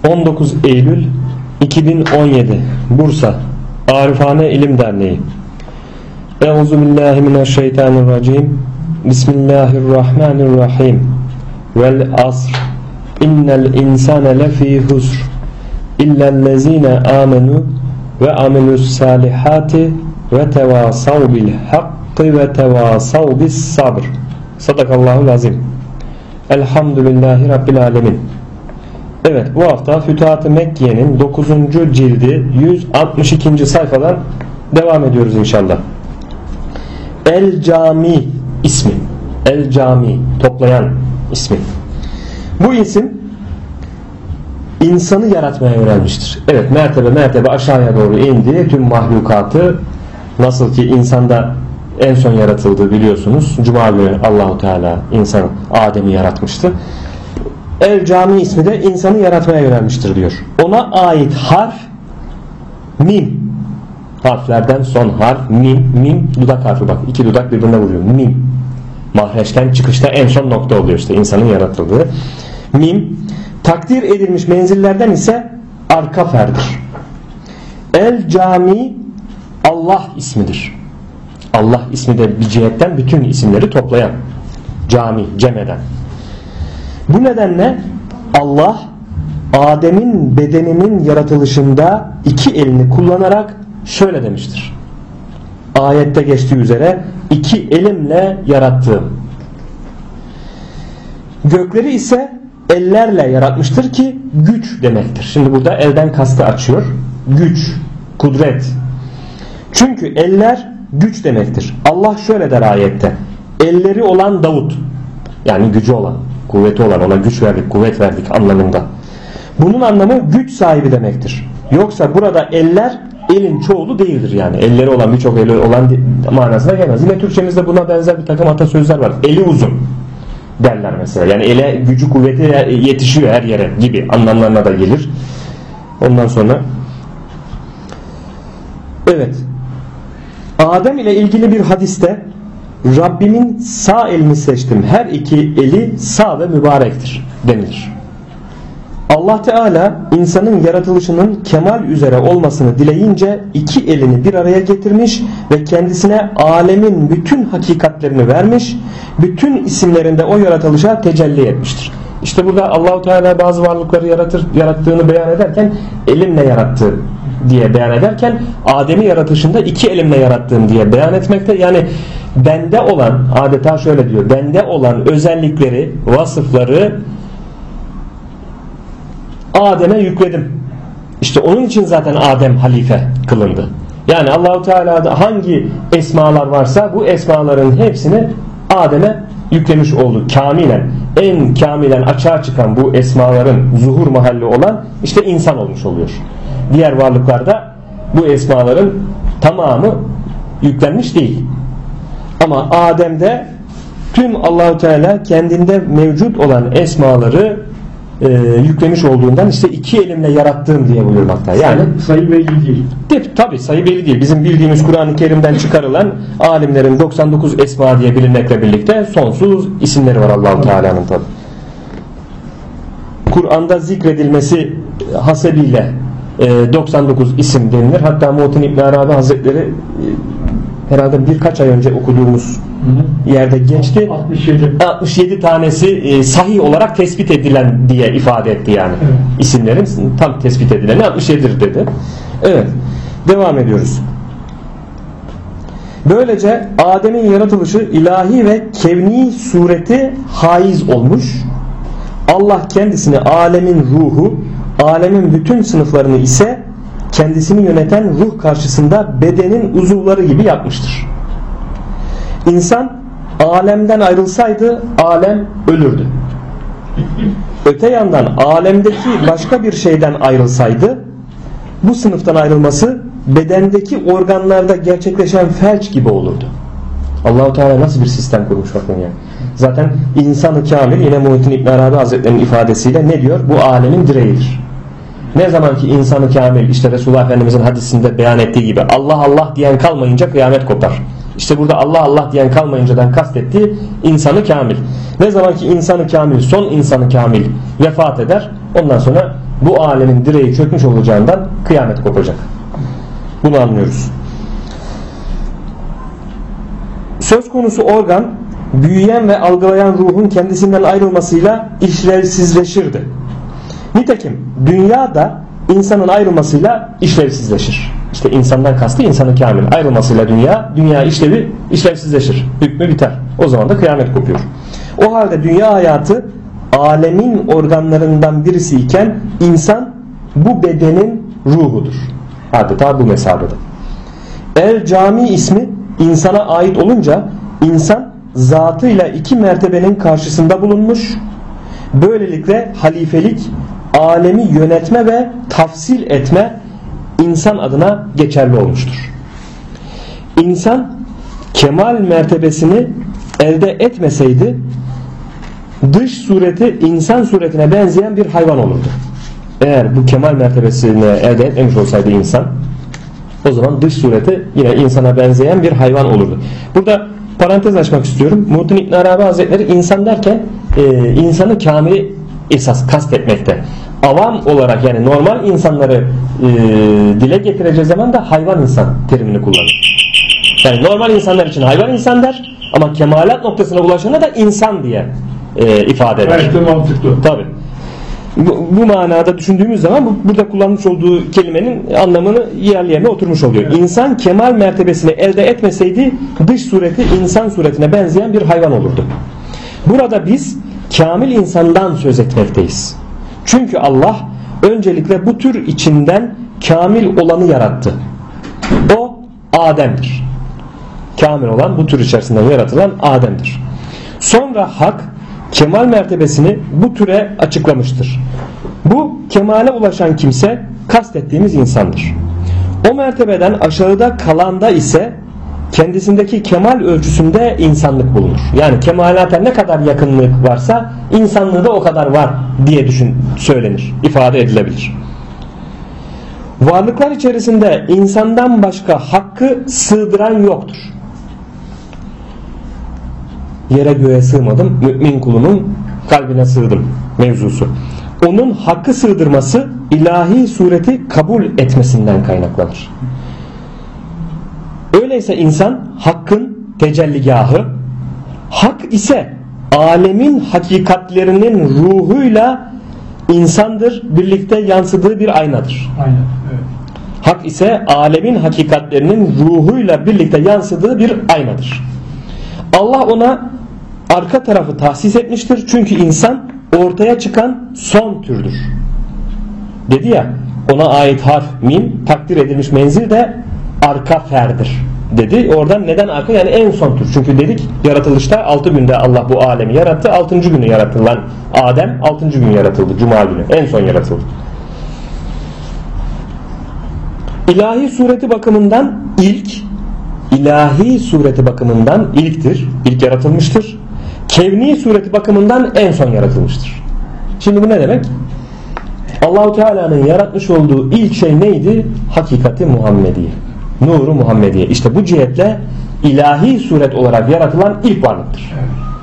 19 Eylül 2017 Bursa Arifane İlim Derneği. Euzubillahimineşşeytanirracim. Bismillahirrahmanirrahim. Vel asr. İnnel insane lefî husr. İllellezîne âmenû ve amilussâlihâti ve tevâsav bil hakkı ve tevâsav bis sabr. Sadakallahul azim. Elhamdülillahi Rabbil alemin. Evet, bu hafta Fütuhat-ı Mekke'nin 9. cildi 162. sayfadan devam ediyoruz inşallah. El Cami ismi. El Cami, toplayan ismi. Bu isim insanı yaratmaya yönelmiştir. Evet, mertebe mertebe aşağıya doğru indi. Tüm mahlukatı, nasıl ki insanda en son yaratıldığı biliyorsunuz. Cuma günü Allahu Teala insan Adem'i yaratmıştı. El Cami ismi de insanı yaratmaya yönelmiştir diyor. Ona ait harf mim. Harflerden son harf mim. Mim dudak harfi, bak. 2 dudak birbirine vuruyor. Mim. Mahreçten çıkışta en son nokta oluyor işte insanın yaratıldığı. Mim. Takdir edilmiş menzillerden ise arka ferdir. El Cami Allah ismidir. Allah ismi de bir cihetten bütün isimleri toplayan. Cami, cem eden. Bu nedenle Allah Adem'in bedeninin yaratılışında 2 elini kullanarak şöyle demiştir. Ayette geçtiği üzere 2 elimle yarattım. Gökleri ise ellerle yaratmıştır ki güç demektir. Şimdi burada elden kastı açıyor. Güç, kudret. Çünkü eller güç demektir. Allah şöyle der ayette. Elleri olan Davut, yani gücü olan, kuvveti olan, ona güç verdik, kuvvet verdik anlamında. Bunun anlamı güç sahibi demektir. Yoksa burada eller elin çoğulu değildir yani. Elleri olan, birçok eli olan manasına gelmez. Yine Türkçemizde buna benzer bir takım atasözler var. Eli uzun derler mesela. Yani ele gücü kuvveti yetişiyor her yere gibi anlamlarına da gelir. Ondan sonra evet, Adem ile ilgili bir hadiste Rabbimin sağ elini seçtim, her 2 eli sağ ve mübarektir denilir. Allah Teala insanın yaratılışının kemal üzere olmasını dileyince 2 elini bir araya getirmiş ve kendisine alemin bütün hakikatlerini vermiş, bütün isimlerinde o yaratılışa tecelli etmiştir. İşte burada Allah Teala bazı varlıkları yarattığını beyan ederken elimle yarattı diye beyan ederken Adem'i yaratışında 2 elimle yarattığım diye beyan etmekte. Yani bende olan, adeta şöyle diyor, bende olan özellikleri, vasıfları Adem'e yükledim. İşte onun için zaten Adem halife kılındı. Yani Allah-u Teala'da hangi esmalar varsa bu esmaların hepsini Adem'e yüklemiş oldu. Kamilen, en kamilen açığa çıkan bu esmaların zuhur mahalli olan işte insan olmuş oluyor. Diğer varlıklarda bu esmaların tamamı yüklenmiş değil. Ama Adem'de tüm Allah-u Teala kendinde mevcut olan esmaları yüklemiş olduğundan işte 2 elimle yarattığım diye buyurmakta. Yani sayı belli değil. Tabi sayı belli değil. Bizim bildiğimiz Kur'an-ı Kerim'den çıkarılan alimlerin 99 esma diye bilinmekle birlikte sonsuz isimleri var Allah-u Teala'nın tabi. Kur'an'da zikredilmesi hasebiyle 99 isim denilir. Hatta Muhittin İbn Arabi Hazretleri herhalde birkaç ay önce okuduğumuz yerde geçti. 67 tanesi sahih olarak tespit edilen diye ifade etti yani. Evet. İsimlerin tam tespit edileni 67'dir dedi. Evet. Devam ediyoruz. Böylece Adem'in yaratılışı ilahi ve kevni sureti haiz olmuş. Allah kendisini alemin ruhu, alemin bütün sınıflarını ise kendisini yöneten ruh karşısında bedenin uzuvları gibi yapmıştır. İnsan alemden ayrılsaydı alem ölürdü. Öte yandan alemdeki başka bir şeyden ayrılsaydı bu sınıftan ayrılması bedendeki organlarda gerçekleşen felç gibi olurdu. Allah-u Teala nasıl bir sistem kurmuş bakın ya. Zaten insan-ı kamil, yine Muhittin İbn Arabi Hazretleri'nin ifadesiyle ne diyor? Bu alemin direğidir. Ne zaman ki insanı kamil, işte Resulullah Efendimizin hadisinde beyan ettiği gibi Allah Allah diyen kalmayınca kıyamet kopar. İşte burada Allah Allah diyen kalmayıncadan kastettiği insanı kamil. Ne zaman ki insanı kamil, son insanı kamil vefat eder, ondan sonra bu alemin direği çökmüş olacağından kıyamet kopacak. Bunu anlıyoruz. Söz konusu organ büyüyen ve algılayan ruhun kendisinden ayrılmasıyla işlevsizleşirdi. Nitekim dünya da insanın ayrılmasıyla işlevsizleşir. İşte insandan kastı insanın kamil. Ayrılmasıyla dünya işlevsizleşir. Hükmü biter. O zaman da kıyamet kopuyor. O halde dünya hayatı alemin organlarından birisi iken insan bu bedenin ruhudur. Adeta bu mesabede. El Cami ismi insana ait olunca insan zatıyla iki mertebenin karşısında bulunmuş. Böylelikle halifelik, alemi yönetme ve tafsil etme insan adına geçerli olmuştur. İnsan kemal mertebesini elde etmeseydi dış sureti insan suretine benzeyen bir hayvan olurdu. Eğer bu kemal mertebesini elde etmemiş olsaydı insan, o zaman dış sureti yine insana benzeyen bir hayvan olurdu. Burada parantez açmak istiyorum. Muhittin İbn Arabi Hazretleri insan derken insanı kamili esas kastetmekte. Avam olarak yani normal insanları dile getireceği zaman da hayvan insan terimini kullanır. Yani normal insanlar için hayvan insan der ama kemalat noktasına ulaşana da insan diye ifade eder. Evet, mantıklı. Tabii. Bu manada düşündüğümüz zaman burada kullanmış olduğu kelimenin anlamını yerli oturmuş oluyor. İnsan kemal mertebesini elde etmeseydi dış sureti insan suretine benzeyen bir hayvan olurdu. Burada biz kamil insandan söz etmekteyiz. Çünkü Allah öncelikle bu tür içinden kamil olanı yarattı. O Adem'dir. Kamil olan bu tür içerisinden yaratılan Adem'dir. Sonra Hak kemal mertebesini bu türe açıklamıştır. Bu kemale ulaşan kimse kastettiğimiz insandır. O mertebeden aşağıda kalanda ise kendisindeki kemal ölçüsünde insanlık bulunur. Yani kemalata ne kadar yakınlık varsa insanlığı da o kadar var diye söylenir, ifade edilebilir. Varlıklar içerisinde insandan başka hakkı sığdıran yoktur. Yere göğe sığmadım, mümin kulunun kalbine sığdım mevzusu. Onun hakkı sığdırması ilahi sureti kabul etmesinden kaynaklanır. Öyleyse insan hakkın tecelligahı, hak ise alemin hakikatlerinin ruhuyla insandır, birlikte yansıdığı bir aynadır. Aynen, evet. Hak ise alemin hakikatlerinin ruhuyla birlikte yansıdığı bir aynadır. Allah ona arka tarafı tahsis etmiştir. Çünkü insan ortaya çıkan son türdür. Dedi ya, ona ait harf mim, takdir edilmiş menzil de arka ferdir dedi. Oradan neden arka? Yani en son tür. Çünkü dedik yaratılışta 6 günde Allah bu alemi yarattı. 6. günü yaratılan Adem 6. gün yaratıldı. Cuma günü. En son yaratıldı. İlahi sureti bakımından ilahi sureti bakımından ilktir. İlk yaratılmıştır. Kevni sureti bakımından en son yaratılmıştır. Şimdi bu ne demek? Allah-u Teala'nın yaratmış olduğu ilk şey neydi? Hakikati Muhammediye. Nuru Muhammediye. İşte bu cihetle ilahi suret olarak yaratılan ilk varlıktır.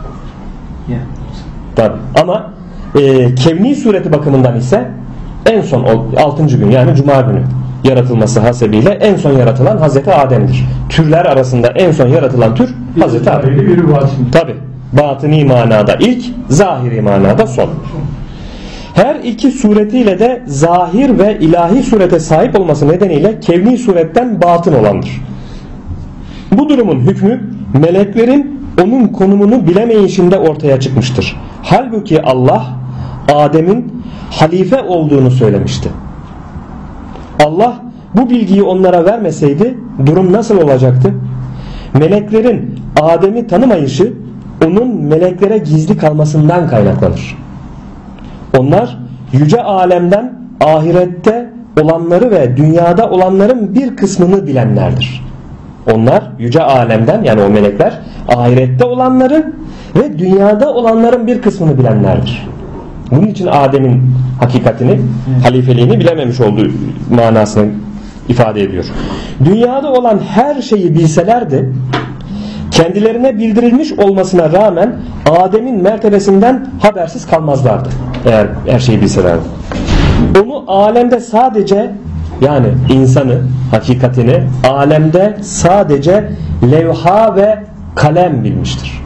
Tabii. Ama kevni sureti bakımından ise en son 6. gün yani Cuma günü yaratılması hasebiyle en son yaratılan Hazreti Adem'dir. Türler arasında en son yaratılan tür Hazreti Adem. Tabii. Batıni manada ilk, zahiri manada son. Her iki suretiyle de zahir ve ilahi surete sahip olması nedeniyle kevni suretten batın olandır. Bu durumun hükmü meleklerin onun konumunu bilemeyişinde ortaya çıkmıştır. Halbuki Allah Adem'in halife olduğunu söylemişti. Allah bu bilgiyi onlara vermeseydi durum nasıl olacaktı? Meleklerin Adem'i tanımayışı onun meleklere gizli kalmasından kaynaklanır. Onlar yüce alemden ahirette olanları ve dünyada olanların bir kısmını bilenlerdir. Onlar yüce alemden yani o melekler ahirette olanları ve dünyada olanların bir kısmını bilenlerdir. Bunun için Adem'in hakikatini, halifeliğini bilememiş olduğu manasını ifade ediyor. Dünyada olan her şeyi bilselerdi kendilerine bildirilmiş olmasına rağmen Adem'in mertebesinden habersiz kalmazlardı. Eğer her şeyi bilselerdi. Onu alemde sadece, yani insanı, hakikatini alemde sadece levha ve kalem bilmiştir.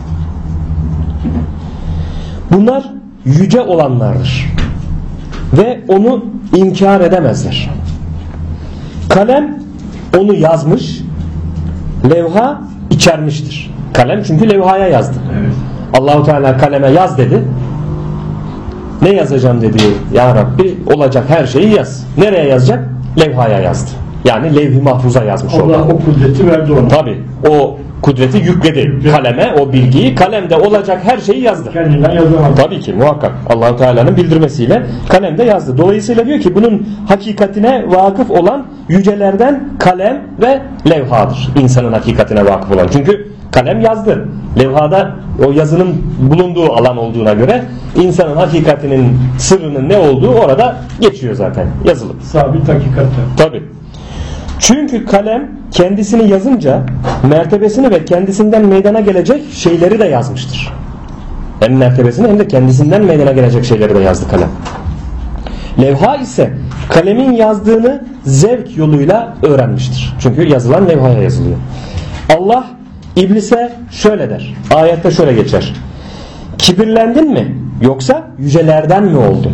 Bunlar yüce olanlardır ve onu inkar edemezler. Kalem onu yazmış, levha içermiştir. Kalem çünkü levhaya yazdı. Evet. Allahu Teala kaleme yaz dedi. Ne yazacağım dedi, ya Rabbi olacak her şeyi yaz. Nereye yazacak? Levhaya yazdı. Yani levh-i mahfuza yazmış oldu. Allah o kudreti verdi ona. Tabi o kudreti yükledi kaleme, o bilgiyi. Kalemde olacak her şeyi yazdı. Kendinden yazamadı. Tabii ki muhakkak Allah-u Teala'nın bildirmesiyle kalemde yazdı. Dolayısıyla diyor ki bunun hakikatine vakıf olan yücelerden kalem ve levhadır. İnsanın hakikatine vakıf olan. Çünkü kalem yazdı. Levhada o yazının bulunduğu alan olduğuna göre insanın hakikatinin sırrının ne olduğu orada geçiyor zaten. Yazılı. Sabit hakikatte. Tabii. Çünkü kalem kendisini yazınca mertebesini ve kendisinden meydana gelecek şeyleri de yazmıştır. Hem mertebesini hem de kendisinden meydana gelecek şeyleri de yazdı kalem. Levha ise kalemin yazdığını zevk yoluyla öğrenmiştir. Çünkü yazılan levhaya yazılıyor. Allah İblise şöyle der. Ayette şöyle geçer. Kibirlendin mi? Yoksa yücelerden mi oldun?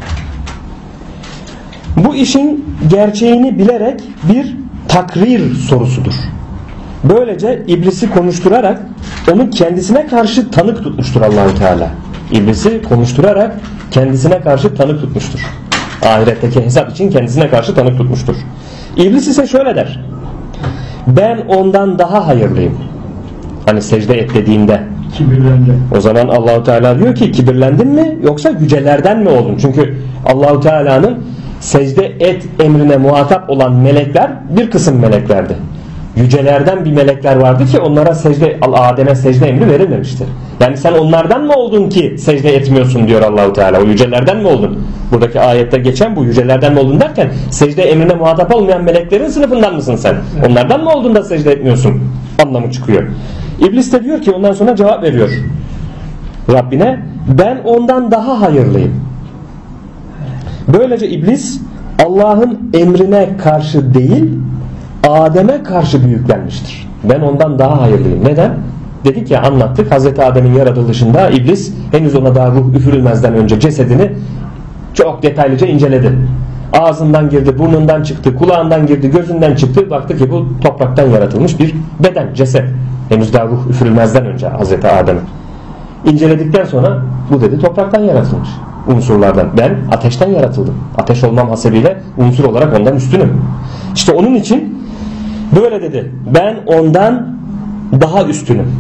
Bu işin gerçeğini bilerek bir takrir sorusudur. Böylece iblisi konuşturarak onu kendisine karşı tanık tutmuştur Allah-u Teala. İblisi konuşturarak kendisine karşı tanık tutmuştur. Ahiretteki hesap için kendisine karşı tanık tutmuştur. İblis ise şöyle der. Ben ondan daha hayırlıyım. Hani secde et dediğinde kibirlendi. O zaman Allah-u Teala diyor ki kibirlendin mi yoksa yücelerden mi oldun? Çünkü Allah-u Teala'nın secde et emrine muhatap olan melekler bir kısım meleklerdi. Yücelerden bir melekler vardı ki onlara Adem'e secde emri verilmemişti. Yani sen onlardan mı oldun ki secde etmiyorsun diyor Allah-u Teala. O yücelerden mi oldun? Buradaki ayette geçen bu yücelerden mi oldun derken secde emrine muhatap olmayan meleklerin sınıfından mısın sen? Onlardan mı oldun da secde etmiyorsun? Anlamı çıkıyor. İblis de diyor ki ondan sonra cevap veriyor Rabbine, ben ondan daha hayırlıyım. Böylece iblis Allah'ın emrine karşı değil Adem'e karşı büyüklenmiştir. Ben ondan daha hayırlıyım. Neden? Dedik ya, anlattık. Hazreti Adem'in yaratılışında iblis henüz ona daha ruh üfürülmezden önce cesedini çok detaylıca inceledi. Ağzından girdi, burnundan çıktı, kulağından girdi, gözünden çıktı. Baktı ki bu topraktan yaratılmış bir beden, ceset. Henüz daha ruh üfürülmezden önce Hazreti Adem'in. İnceledikten sonra bu dedi topraktan yaratılmış unsurlardan. Ben ateşten yaratıldım. Ateş olmam hasebiyle unsur olarak ondan üstünüm. İşte onun için böyle dedi. Ben ondan daha üstünüm.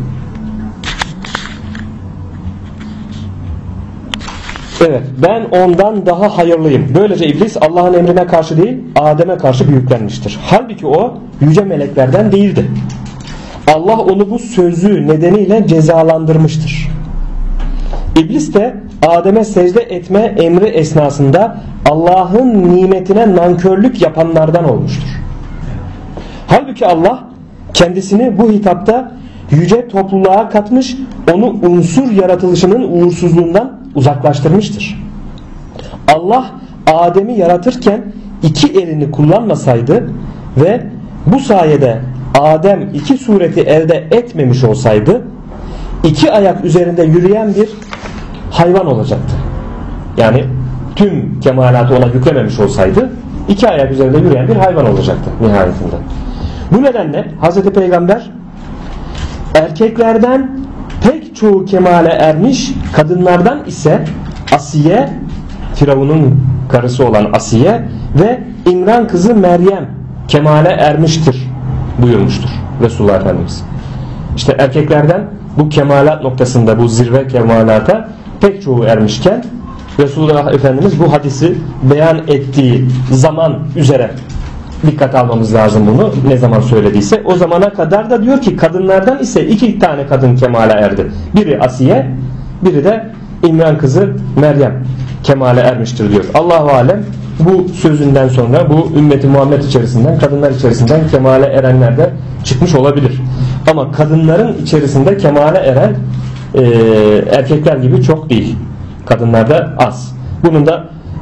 Evet, ben ondan daha hayırlıyım. Böylece iblis Allah'ın emrine karşı değil Adem'e karşı büyüklenmiştir. Halbuki o yüce meleklerden değildi. Allah onu bu sözü nedeniyle cezalandırmıştır. İblis de Adem'e secde etme emri esnasında Allah'ın nimetine nankörlük yapanlardan olmuştur. Halbuki Allah kendisini bu hitapta yüce topluluğa katmış, onu unsur yaratılışının uğursuzluğundan uzaklaştırmıştır. Allah Adem'i yaratırken iki elini kullanmasaydı ve bu sayede Adem iki sureti elde etmemiş olsaydı iki ayak üzerinde yürüyen bir hayvan olacaktı. Yani tüm kemalatı ona yüklememiş olsaydı iki ayak üzerinde yürüyen bir hayvan olacaktı nihayetinde. Bu nedenle Hz. Peygamber erkeklerden pek çoğu kemale ermiş, kadınlardan ise Asiye, Firavun'un karısı olan Asiye ve İmran kızı Meryem kemale ermiştir buyurmuştur Resulullah Efendimiz. İşte erkeklerden bu kemalat noktasında, bu zirve kemalata pek çoğu ermişken Resulullah Efendimiz bu hadisi beyan ettiği zaman üzere dikkat almamız lazım bunu. Ne zaman söylediyse o zamana kadar da diyor ki kadınlardan ise iki tane kadın kemale erdi. Biri Asiye, biri de İmran kızı Meryem kemale ermiştir diyor. Allahu alem bu sözünden sonra bu ümmeti Muhammed içerisinden, kadınlar içerisinden kemale erenler de çıkmış olabilir. Ama kadınların içerisinde kemale eren erkekler gibi çok değil. Kadınlarda az. Bunun da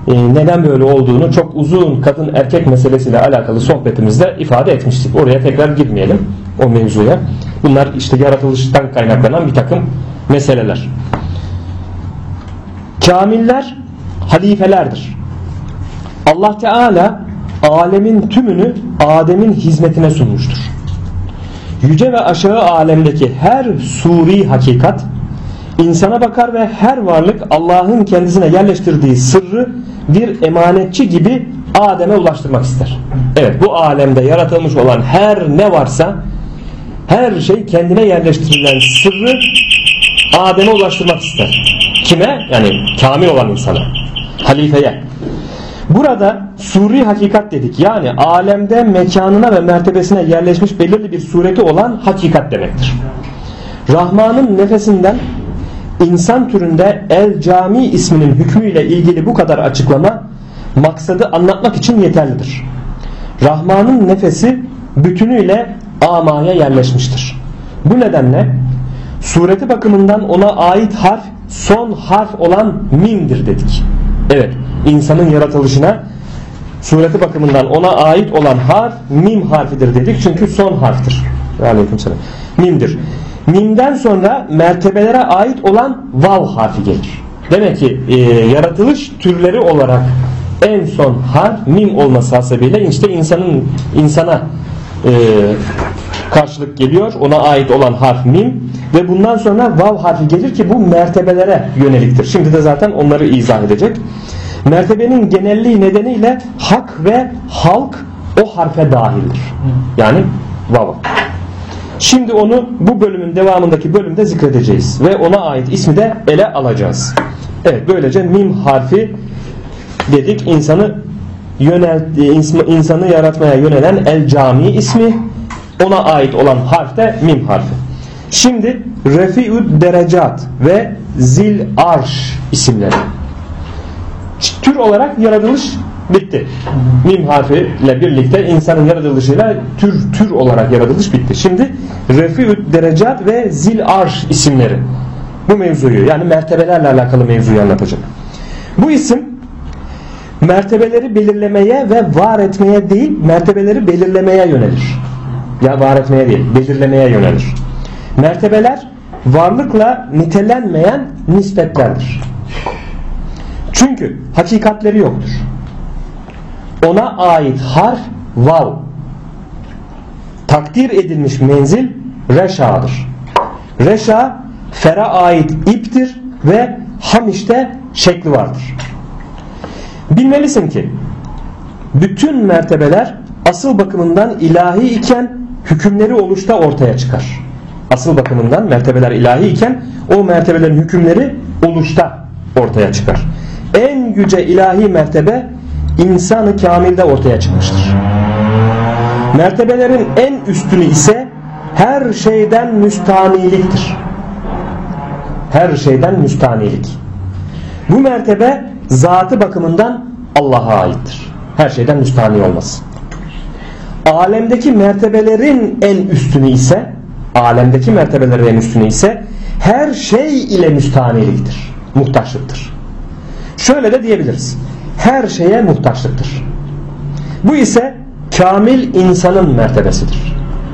neden böyle olduğunu çok uzun kadın erkek meselesiyle alakalı sohbetimizde ifade etmiştik. Oraya tekrar girmeyelim, o mevzuya. Bunlar işte yaratılıştan kaynaklanan bir takım meseleler. Kamiller halifelerdir. Allah Teala alemin tümünü Adem'in hizmetine sunmuştur. Yüce ve aşağı alemdeki her suri hakikat insana bakar ve her varlık Allah'ın kendisine yerleştirdiği sırrı bir emanetçi gibi Adem'e ulaştırmak ister. Evet, bu alemde yaratılmış olan her ne varsa her şey kendine yerleştirilen sırrı Adem'e ulaştırmak ister. Kime? Yani kamil olan insana, halifeye. Burada suri hakikat dedik. Yani alemde mekanına ve mertebesine yerleşmiş belirli bir sureti olan hakikat demektir. Rahman'ın nefesinden insan türünde El Cami isminin hükmüyle ilgili bu kadar açıklama maksadı anlatmak için yeterlidir. Rahman'ın nefesi bütünüyle amaya yerleşmiştir. Bu nedenle sureti bakımından ona ait harf son harf olan mimdir dedik. Evet, insanın yaratılışına sureti bakımından ona ait olan harf mim harfidir dedik. Çünkü son harftir. Aleykümselam. Mimdir. Mimden sonra mertebelere ait olan vav harfi gelir. Demek ki yaratılış türleri olarak en son harf mim olması hasebiyle işte insana karşılık geliyor. Ona ait olan harf mim ve bundan sonra vav harfi gelir ki bu mertebelere yöneliktir. Şimdi de zaten onları izah edecek. Mertebenin genelliği nedeniyle hak ve halk o harfe dahildir. Yani vav. Şimdi onu bu bölümün devamındaki bölümde zikredeceğiz ve ona ait ismi de ele alacağız. Evet, böylece mim harfi dedik, insanı yaratmaya yönelen El Cami ismi, ona ait olan harf de mim harfi. Şimdi Refi'ud Derecat ve Zil Arş isimleri. Tür olarak yaratılış bitti. Mim harfiyle birlikte insanın yaratılışıyla tür olarak yaratılış bitti. Şimdi Refi'ud Derecat ve Zil Arş isimleri. Bu mevzuyu, yani mertebelerle alakalı mevzuyu anlatacak. Bu isim mertebeleri belirlemeye ve var etmeye değil, mertebeleri belirlemeye yönelir. Ya var etmeye değil, belirlemeye yönelir. Mertebeler varlıkla nitelenmeyen nispetlerdir. Çünkü hakikatleri yoktur. Ona ait harf vav. Takdir edilmiş menzil reşadır. Reşa fera ait iptir ve hamişte şekli vardır. Bilmelisin ki bütün mertebeler asıl bakımından ilahi iken hükümleri oluşta ortaya çıkar. Asıl bakımından mertebeler ilahi iken o mertebelerin hükümleri oluşta ortaya çıkar. En yüce ilahi mertebe insanı kamilde ortaya çıkmıştır. Mertebelerin en üstünü ise her şeyden müstaniliktir. Her şeyden müstanilik. Bu mertebe zatı bakımından Allah'a aittir. Her şeyden müstani olması. Alemdeki mertebelerin en üstünü ise her şey ile müstaniliktir. Muhtaçlıktır. Şöyle de diyebiliriz. Her şeye muhtaçlıktır. Bu ise kamil insanın mertebesidir.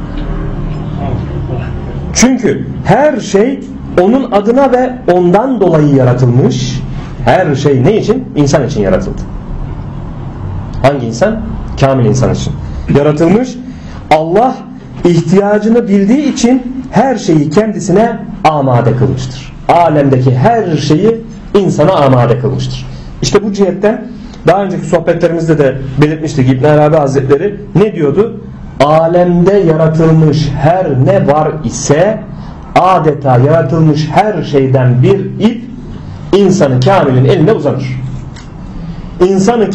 Çünkü her şey onun adına ve ondan dolayı yaratılmış. Her şey ne için? İnsan için yaratıldı. Hangi insan? Kamil insan için yaratılmış. Allah ihtiyacını bildiği için her şeyi kendisine amade kılmıştır. Alemdeki her şeyi insana amade kılmıştır. İşte bu cihetten daha önceki sohbetlerimizde de belirtmiştik. İbn Arabi Hazretleri ne diyordu? Alemde yaratılmış her ne var ise adeta yaratılmış her şeyden bir ip insanı kamilin eline uzanır. İnsanı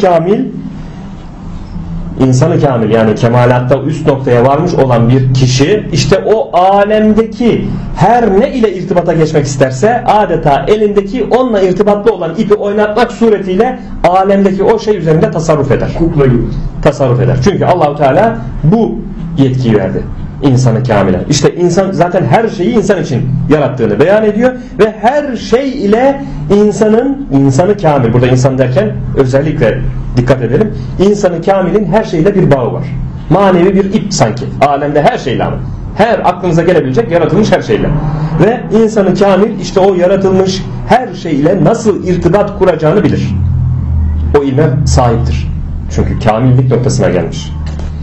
kamil yani kemalatta üst noktaya varmış olan bir kişi işte o alemdeki her ne ile irtibata geçmek isterse adeta elindeki onunla irtibatlı olan ipi oynatmak suretiyle alemdeki o şey üzerinde tasarruf eder. Kukla gibi. Tasarruf eder. Çünkü Allahu Teala bu yetkiyi verdi. insanı kamile. İşte insan zaten her şeyi insan için yarattığını beyan ediyor ve her şey ile insanı kamil. Burada insan derken özellikle dikkat edelim. İnsanı kamilin her şeyle bir bağı var. Manevi bir ip sanki. Alemde her şeyle ama. Her aklınıza gelebilecek yaratılmış her şeyle. Ve insanı kamil işte o yaratılmış her şeyle nasıl irtibat kuracağını bilir. O ilme sahiptir. Çünkü kamillik noktasına gelmiş.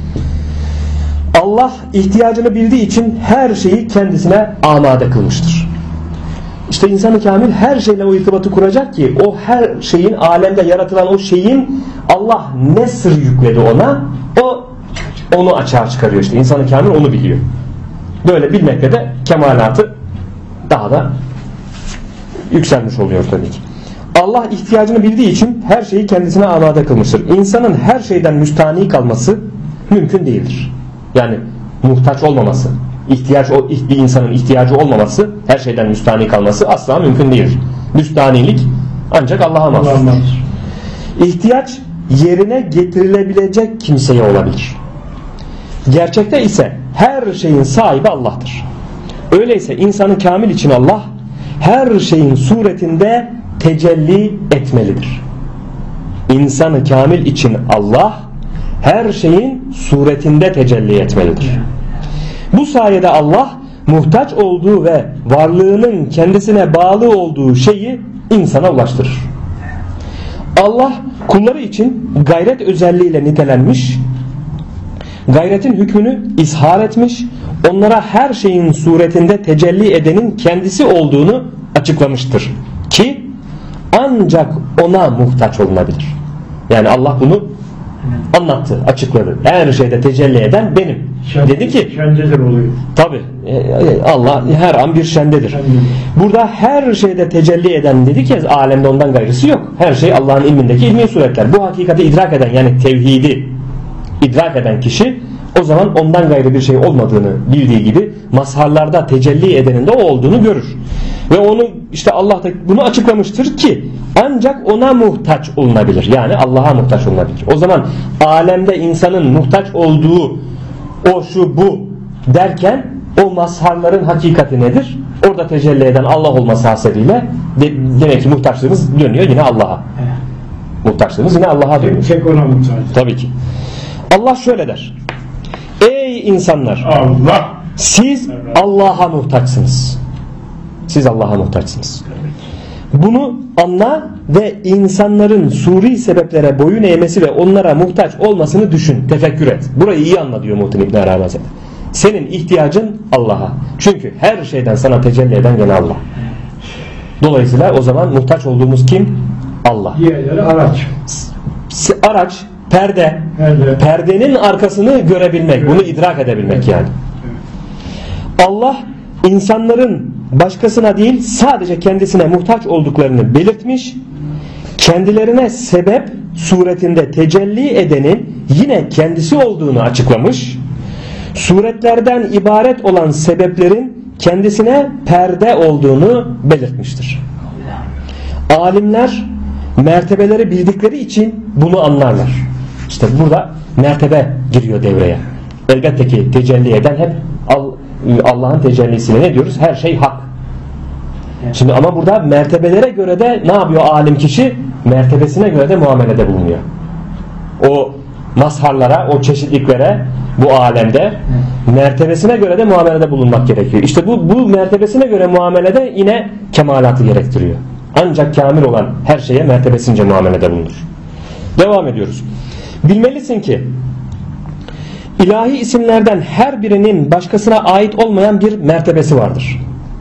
Allah ihtiyacını bildiği için her şeyi kendisine amade kılmıştır. İşte insan-ı kamil her şeyle o irtibatı kuracak ki o her şeyin, alemde yaratılan o şeyin Allah ne sır yükledi ona, onu açığa çıkarıyor. İşte insan-ı kamil onu biliyor. Böyle bilmekle de kemalatı daha da yükselmiş oluyor tabii ki. Allah ihtiyacını bildiği için her şeyi kendisine amade kılmıştır. İnsanın her şeyden müstahni kalması mümkün değildir. Yani muhtaç olmaması, bir insanın ihtiyacı olmaması, her şeyden müstahni kalması asla mümkün değildir. Müstahnilik ancak Allah'a mahsustur. İhtiyaç yerine getirilebilecek kimseye olabilir. Gerçekte ise her şeyin sahibi Allah'tır. Öyleyse insanı kamil için Allah her şeyin suretinde tecelli etmelidir. İnsanı kamil için Allah her şeyin suretinde tecelli etmelidir. Bu sayede Allah muhtaç olduğu ve varlığının kendisine bağlı olduğu şeyi insana ulaştırır. Allah kulları için gayret özelliğiyle nitelenmiş, gayretin hükmünü izhar etmiş, onlara her şeyin suretinde tecelli edenin kendisi olduğunu açıklamıştır ki ancak ona muhtaç olunabilir. Yani Allah bunu anlattı, açıkladı. Her şeyde tecelli eden benim. Dedi ki şendedir oluyor. Tabi Allah her an bir şendedir. Burada her şeyde tecelli eden dedi ki alemde ondan gayrısı yok. Her şey Allah'ın ilmindeki ilmi suretler. Bu hakikati idrak eden, yani tevhidi idrak eden kişi o zaman ondan gayrı bir şey olmadığını bildiği gibi mazharlarda tecelli edenin de o olduğunu görür. Ve onu işte Allah da bunu açıklamıştır ki ancak ona muhtaç olunabilir. Yani Allah'a muhtaç olunabilir. O zaman alemde insanın muhtaç olduğu o şu bu derken o mazharların hakikati nedir? Orada tecelli eden Allah olması hasebiyle demek ki muhtaçlığımız dönüyor yine Allah'a. Muhtaçlığımız yine Allah'a dönüyor. Tek ona muhtaç. Tabii ki. Allah şöyle der: ey insanlar, Allah, siz Allah'a muhtaçsınız. Siz Allah'a muhtaçsınız. Bunu anla ve insanların suri sebeplere boyun eğmesi ve onlara muhtaç olmasını düşün, tefekkür et. Burayı iyi anla diyor Muhittin İbn Arabi Hazretleri. Senin ihtiyacın Allah'a. Çünkü her şeyden sana tecelli eden gene Allah. Dolayısıyla o zaman muhtaç olduğumuz kim? Allah. Diğerleri araç. Araç, perde. Perdenin arkasını görebilmek, bunu idrak edebilmek yani. Allah insanların başkasına değil sadece kendisine muhtaç olduklarını belirtmiş, kendilerine sebep suretinde tecelli edenin yine kendisi olduğunu açıklamış, suretlerden ibaret olan sebeplerin kendisine perde olduğunu belirtmiştir. Alimler mertebeleri bildikleri için bunu anlarlar. İşte burada mertebe giriyor devreye. Elbette ki tecelli eden hep Allah'ın tecellisiyle ne diyoruz? Her şey hak. Şimdi ama burada mertebelere göre de ne yapıyor alim kişi? Mertebesine göre de muamelede bulunuyor. O mazharlara, o çeşitliklere bu alemde mertebesine göre de muamelede bulunmak gerekiyor. İşte bu mertebesine göre muamelede yine kemalatı gerektiriyor. Ancak kamil olan her şeye mertebesince muamelede bulunur. Devam ediyoruz. Bilmelisin ki ilahi isimlerden her birinin başkasına ait olmayan bir mertebesi vardır.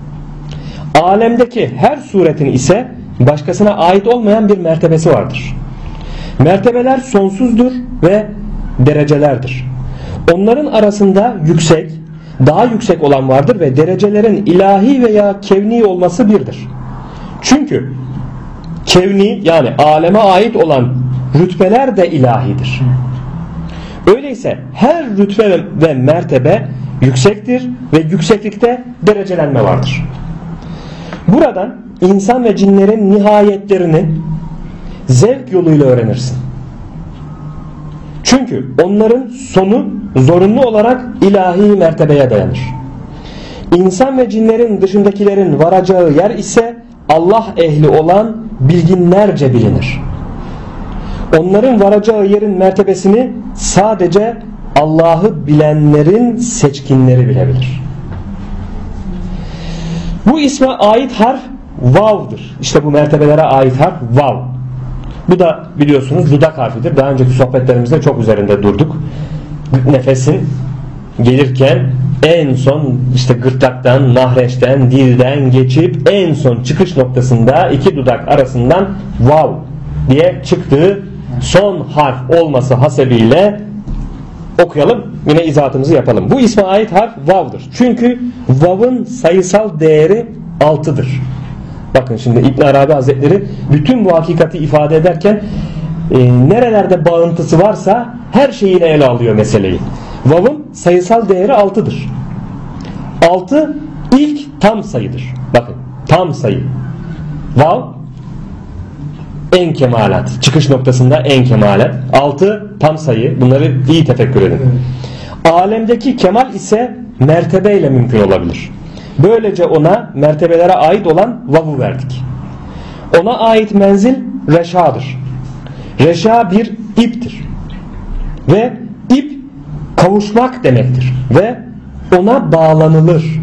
Alemdeki her suretin ise başkasına ait olmayan bir mertebesi vardır. Mertebeler sonsuzdur ve derecelerdir. Onların arasında yüksek, daha yüksek olan vardır ve derecelerin ilahi veya kevni olması birdir. Çünkü kevni yani aleme ait olan rütbeler de ilahidir. Öyleyse her rütbe ve mertebe yüksektir ve yükseklikte derecelenme vardır. Buradan insan ve cinlerin nihayetlerini zevk yoluyla öğrenirsin. Çünkü onların sonu zorunlu olarak ilahi mertebeye dayanır. İnsan ve cinlerin dışındakilerin varacağı yer ise Allah ehli olan bilginlerce bilinir. Onların varacağı yerin mertebesini sadece Allah'ı bilenlerin seçkinleri bilebilir. Bu isme ait harf vav'dır. İşte bu mertebelere ait harf vav. Bu da biliyorsunuz dudak harfidir. Daha önceki sohbetlerimizde çok üzerinde durduk. Nefesin gelirken en son işte gırtlaktan, mahreçten, dilden geçip en son çıkış noktasında iki dudak arasından vav diye çıktığı son harf olması hasebiyle okuyalım. Yine izahatımızı yapalım. Bu isme ait harf vav'dır. Çünkü vav'ın sayısal değeri 6'dır. Bakın şimdi İbn Arabi Hazretleri bütün bu hakikati ifade ederken nerelerde bağıntısı varsa her şeyiyle ele alıyor meseleyi. Vav'ın sayısal değeri 6'dır. 6 ilk tam sayıdır. Bakın tam sayı. Vav en kemalat. Çıkış noktasında en kemalat. 6 tam sayı. Bunları iyi tefekkür edin. Alemdeki kemal ise mertebeyle mümkün olabilir. Böylece ona mertebelere ait olan vav'u verdik. Ona ait menzil reşadır. Reşa bir iptir. Ve ip kavuşmak demektir. Ve ona bağlanılır.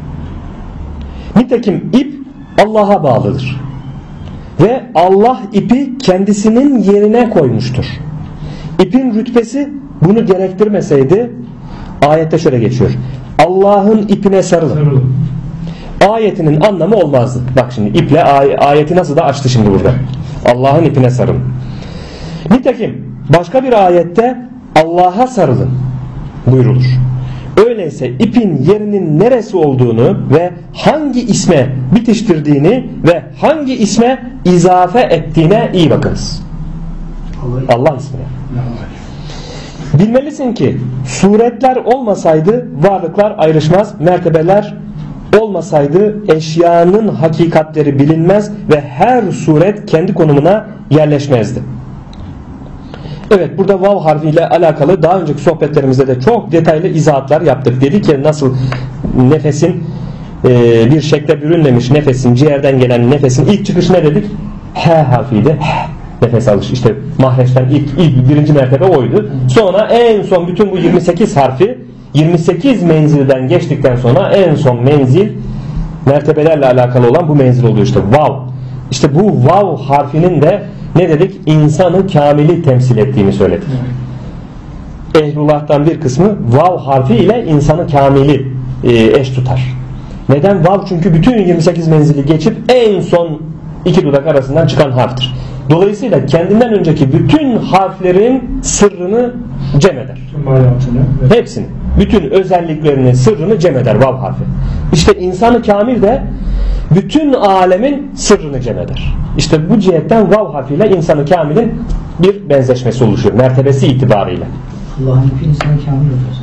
Nitekim ip Allah'a bağlıdır. Ve Allah ipi kendisinin yerine koymuştur. İpin rütbesi bunu gerektirmeseydi ayette şöyle geçiyor. Allah'ın ipine sarılın. Ayetinin anlamı olmazdı. Bak şimdi iple ayeti nasıl da açtı şimdi burada. Allah'ın ipine sarılın. Nitekim başka bir ayette Allah'a sarılın buyrulur. Öyleyse ipin yerinin neresi olduğunu ve hangi isme bitiştirdiğini ve hangi isme izafe ettiğine iyi bakınız. Allah ismine. Bilmelisin ki suretler olmasaydı varlıklar ayrışmaz, mertebeler olmasaydı eşyanın hakikatleri bilinmez ve her suret kendi konumuna yerleşmezdi. Evet, burada vav harfiyle alakalı daha önceki sohbetlerimizde de çok detaylı izahatlar yaptık. Dedik ki nasıl nefesin bir şekle bürünmemiş nefesin, ciğerden gelen nefesin ilk çıkışı ne dedik? H harfiydi. Nefes alış. İşte mahreçten ilk birinci mertebe oydu. Sonra en son bütün bu 28 harfi 28 menzilden geçtikten sonra en son menzil mertebelerle alakalı olan bu menzil oluyor işte vav. İşte bu vav harfinin de ne dedik? İnsanı kamili temsil ettiğini söyledik. Ehlullah'tan bir kısmı vav harfi ile insanı kamili eş tutar. Neden? Vav çünkü bütün 28 menzili geçip en son iki dudak arasından çıkan harftir. Dolayısıyla kendinden önceki bütün harflerin sırrını cem eder. Hepsini. Bütün özelliklerini, sırrını cem eder vav harfi. İşte insanı kamil de bütün alemin sırrını cem eder. İşte bu cihetten vav harfiyle insanı kamilin bir benzeşmesi oluşuyor. Mertebesi itibariyle. Allah'ın ipi insanı kamil oluyor.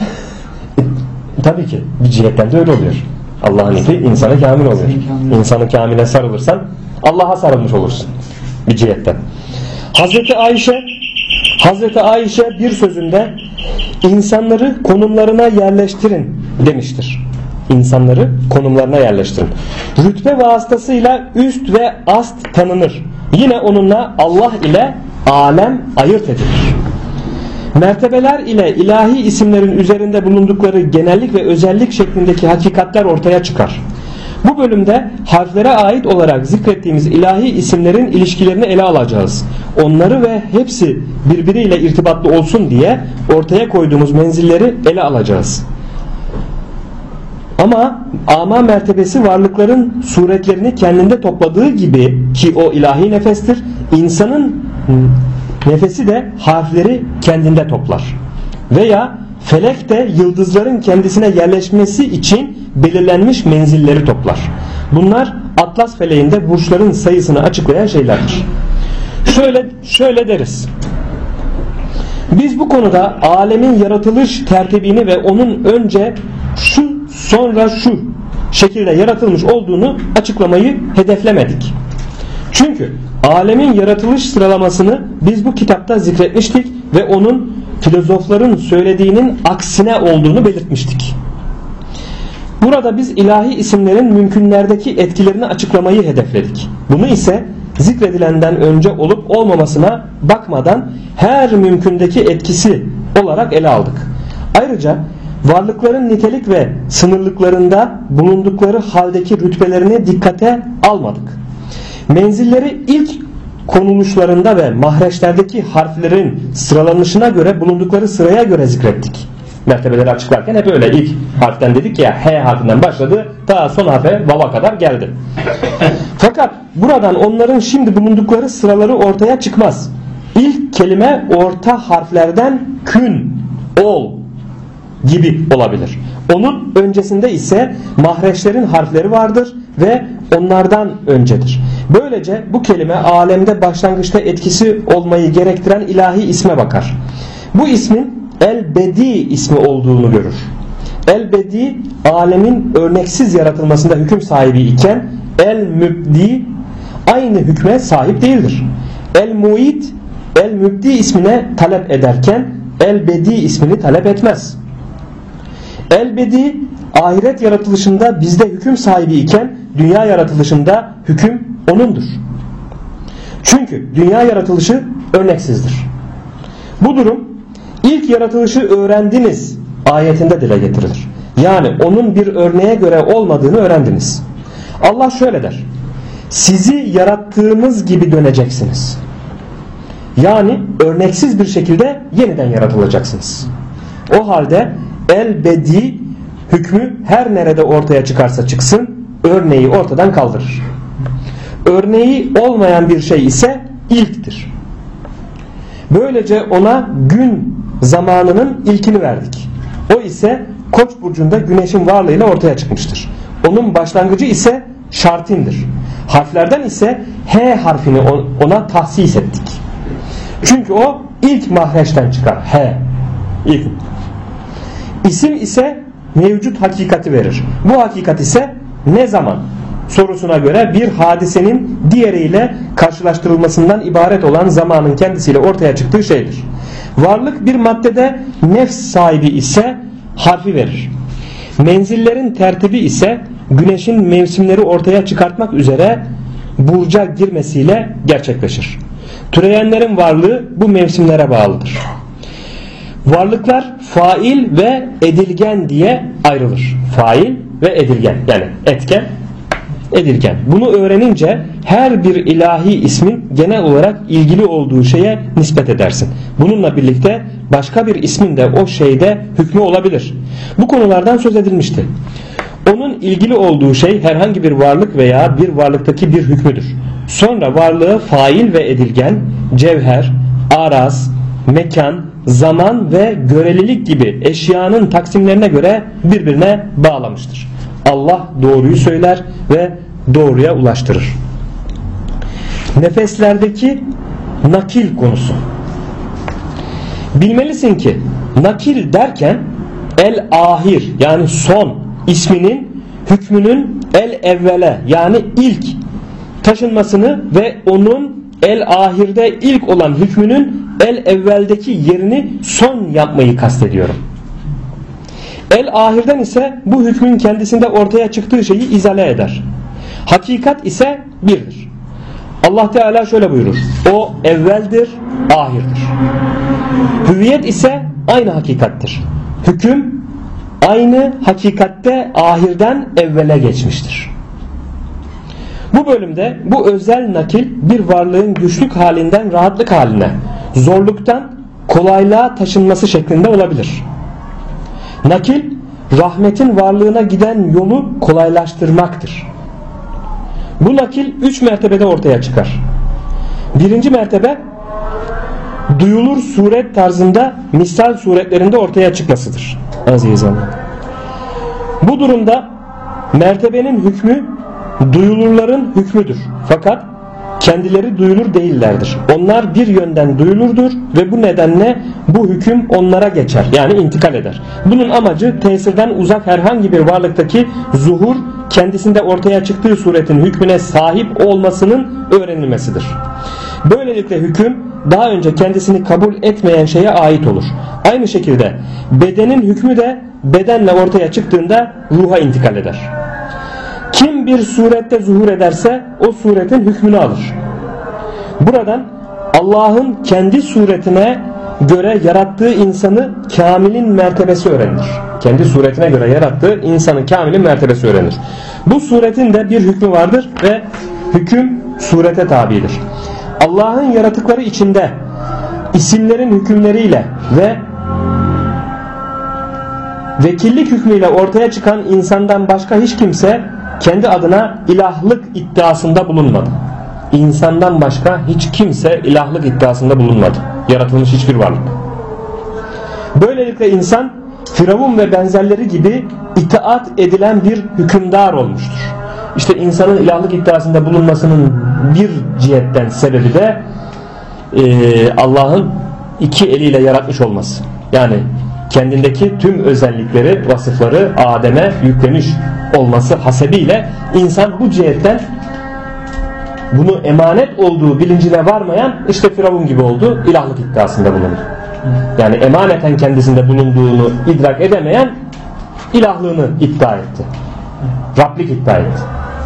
Tabii ki. Bir cihetten de öyle oluyor. Allah'ın ipi insanı kamil oluyor. İnsanı kamile sarılırsan Allah'a sarılmış olursun. Bir cihetten. Hazreti Ayşe bir sözünde insanları konumlarına yerleştirin demiştir. İnsanları konumlarına yerleştirin. Rütbe vasıtasıyla üst ve ast tanınır. Yine onunla Allah ile alem ayırt edilir. Mertebeler ile ilahi isimlerin üzerinde bulundukları genellik ve özellik şeklindeki hakikatler ortaya çıkar. Bu bölümde harflere ait olarak zikrettiğimiz ilahi isimlerin ilişkilerini ele alacağız. Onları ve hepsi birbiriyle irtibatlı olsun diye ortaya koyduğumuz menzilleri ele alacağız. Ama mertebesi varlıkların suretlerini kendinde topladığı gibi ki o ilahi nefestir, insanın nefesi de harfleri kendinde toplar. Veya felek de yıldızların kendisine yerleşmesi için belirlenmiş menzilleri toplar. Bunlar Atlas feleğinde burçların sayısını açıklayan şeylerdir. Şöyle deriz. Biz bu konuda alemin yaratılış tertibini ve onun önce şu sonra şu şekilde yaratılmış olduğunu açıklamayı hedeflemedik. Çünkü alemin yaratılış sıralamasını biz bu kitapta zikretmiştik ve onun filozofların söylediğinin aksine olduğunu belirtmiştik. Burada biz ilahi isimlerin mümkünlerdeki etkilerini açıklamayı hedefledik. Bunu ise zikredilenden önce olup olmamasına bakmadan her mümkündeki etkisi olarak ele aldık. Ayrıca varlıkların nitelik ve sınırlıklarında bulundukları haldeki rütbelerini dikkate almadık. Menzilleri ilk konuluşlarında ve mahreçlerdeki harflerin sıralanışına göre bulundukları sıraya göre zikrettik. Mertebeleri açıklarken hep öyle ilk harften dedik ya, H harfinden başladı ta son harfe Vav'a kadar geldi. Fakat buradan onların şimdi bulundukları sıraları ortaya çıkmaz. İlk kelime orta harflerden kün, ol gibi olabilir. Onun öncesinde ise mahreçlerin harfleri vardır ve onlardan öncedir. Böylece bu kelime alemde başlangıçta etkisi olmayı gerektiren ilahi isme bakar. Bu ismin El-Bedi ismi olduğunu görür. El-Bedi alemin örneksiz yaratılmasında hüküm sahibi iken El-Mübdi aynı hükme sahip değildir. El-Muid El-Mübdi ismine talep ederken El-Bedi ismini talep etmez. El-Bedi ahiret yaratılışında bizde hüküm sahibi iken dünya yaratılışında hüküm O'nundur. Çünkü dünya yaratılışı örneksizdir. Bu durum ilk yaratılışı öğrendiniz ayetinde dile getirilir. Yani onun bir örneğe göre olmadığını öğrendiniz. Allah şöyle der: sizi yarattığımız gibi döneceksiniz. Yani örneksiz bir şekilde yeniden yaratılacaksınız. O halde el-bedi hükmü her nerede ortaya çıkarsa çıksın örneği ortadan kaldırır. Örneği olmayan bir şey ise ilktir. Böylece ona gün zamanının ilkini verdik. O ise Koç burcunda güneşin varlığıyla ortaya çıkmıştır. Onun başlangıcı ise şartindir. Harflerden ise H harfini ona tahsis ettik. Çünkü o ilk mahreçten çıkar. H. İlk. İsim ise mevcut hakikati verir. Bu hakikat ise ne zaman sorusuna göre bir hadisenin diğeriyle karşılaştırılmasından ibaret olan zamanın kendisiyle ortaya çıktığı şeydir. Varlık bir maddede nefs sahibi ise harfi verir. Menzillerin tertibi ise güneşin mevsimleri ortaya çıkartmak üzere burca girmesiyle gerçekleşir. Türeyenlerin varlığı bu mevsimlere bağlıdır. Varlıklar fail ve edilgen diye ayrılır. Fail ve edilgen, yani etken, edilgen. Bunu öğrenince her bir ilahi ismin genel olarak ilgili olduğu şeye nispet edersin. Bununla birlikte başka bir ismin de o şeyde hükmü olabilir. Bu konulardan söz edilmişti. Onun ilgili olduğu şey herhangi bir varlık veya bir varlıktaki bir hükmüdür. Sonra varlığı fail ve edilgen, cevher, araz, mekan, zaman ve görelilik gibi eşyanın taksimlerine göre birbirine bağlamıştır. Allah doğruyu söyler ve doğruya ulaştırır. Nefeslerdeki nakil konusu. Bilmelisin ki nakil derken el-ahir yani son isminin hükmünün el-evvele yani ilk taşınmasını ve onun el-ahirde ilk olan hükmünün el-evveldeki yerini son yapmayı kastediyorum. El-ahirden ise bu hükmün kendisinde ortaya çıktığı şeyi izale eder. Hakikat ise birdir. Allah Teala şöyle buyurur: o evveldir, ahirdir. Hüviyet ise aynı hakikattir. Hüküm aynı hakikatte ahirden evvele geçmiştir. Bu bölümde bu özel nakil bir varlığın güçlük halinden rahatlık haline, zorluktan kolaylığa taşınması şeklinde olabilir. Nakil, rahmetin varlığına giden yolu kolaylaştırmaktır. Bu nakil 3 mertebede ortaya çıkar. Birinci mertebe, duyulur suret tarzında misal suretlerinde ortaya çıkmasıdır. Aziz Allah. Bu durumda mertebenin hükmü duyulurların hükmüdür. Fakat kendileri duyulur değillerdir. Onlar bir yönden duyulurdur ve bu nedenle bu hüküm onlara geçer. Yani intikal eder. Bunun amacı tesirden uzak herhangi bir varlıktaki zuhur kendisinde ortaya çıktığı suretin hükmüne sahip olmasının öğrenilmesidir. Böylelikle hüküm daha önce kendisini kabul etmeyen şeye ait olur. Aynı şekilde bedenin hükmü de bedenle ortaya çıktığında ruha intikal eder. Kim bir surette zuhur ederse o suretin hükmünü alır. Buradan Allah'ın kendi suretine göre yarattığı insanı kamilin mertebesi öğrenilir. Kendi suretine göre yarattığı insanın kamilin mertebesi öğrenilir. Bu suretin de bir hükmü vardır ve hüküm surete tabidir. Allah'ın yaratıkları içinde isimlerin hükümleriyle ve vekillik hükmüyle ortaya çıkan insandan başka hiç kimse kendi adına ilahlık iddiasında bulunmadı. İnsandan başka hiç kimse ilahlık iddiasında bulunmadı. Yaratılmış hiçbir varlık. Böylelikle insan Firavun ve benzerleri gibi itaat edilen bir hükümdar olmuştur. İşte insanın ilahlık iddiasında bulunmasının bir cihetten sebebi de Allah'ın iki eliyle yaratmış olması. Yani kendindeki tüm özellikleri, vasıfları Adem'e yüklemiş olması hasebiyle insan bu cihetten bunu emanet olduğu bilincine varmayan işte Firavun gibi oldu, ilahlık iddiasında bulundu. Yani emaneten kendisinde bulunduğunu idrak edemeyen ilahlığını iddia etti. Rablik iddia etti.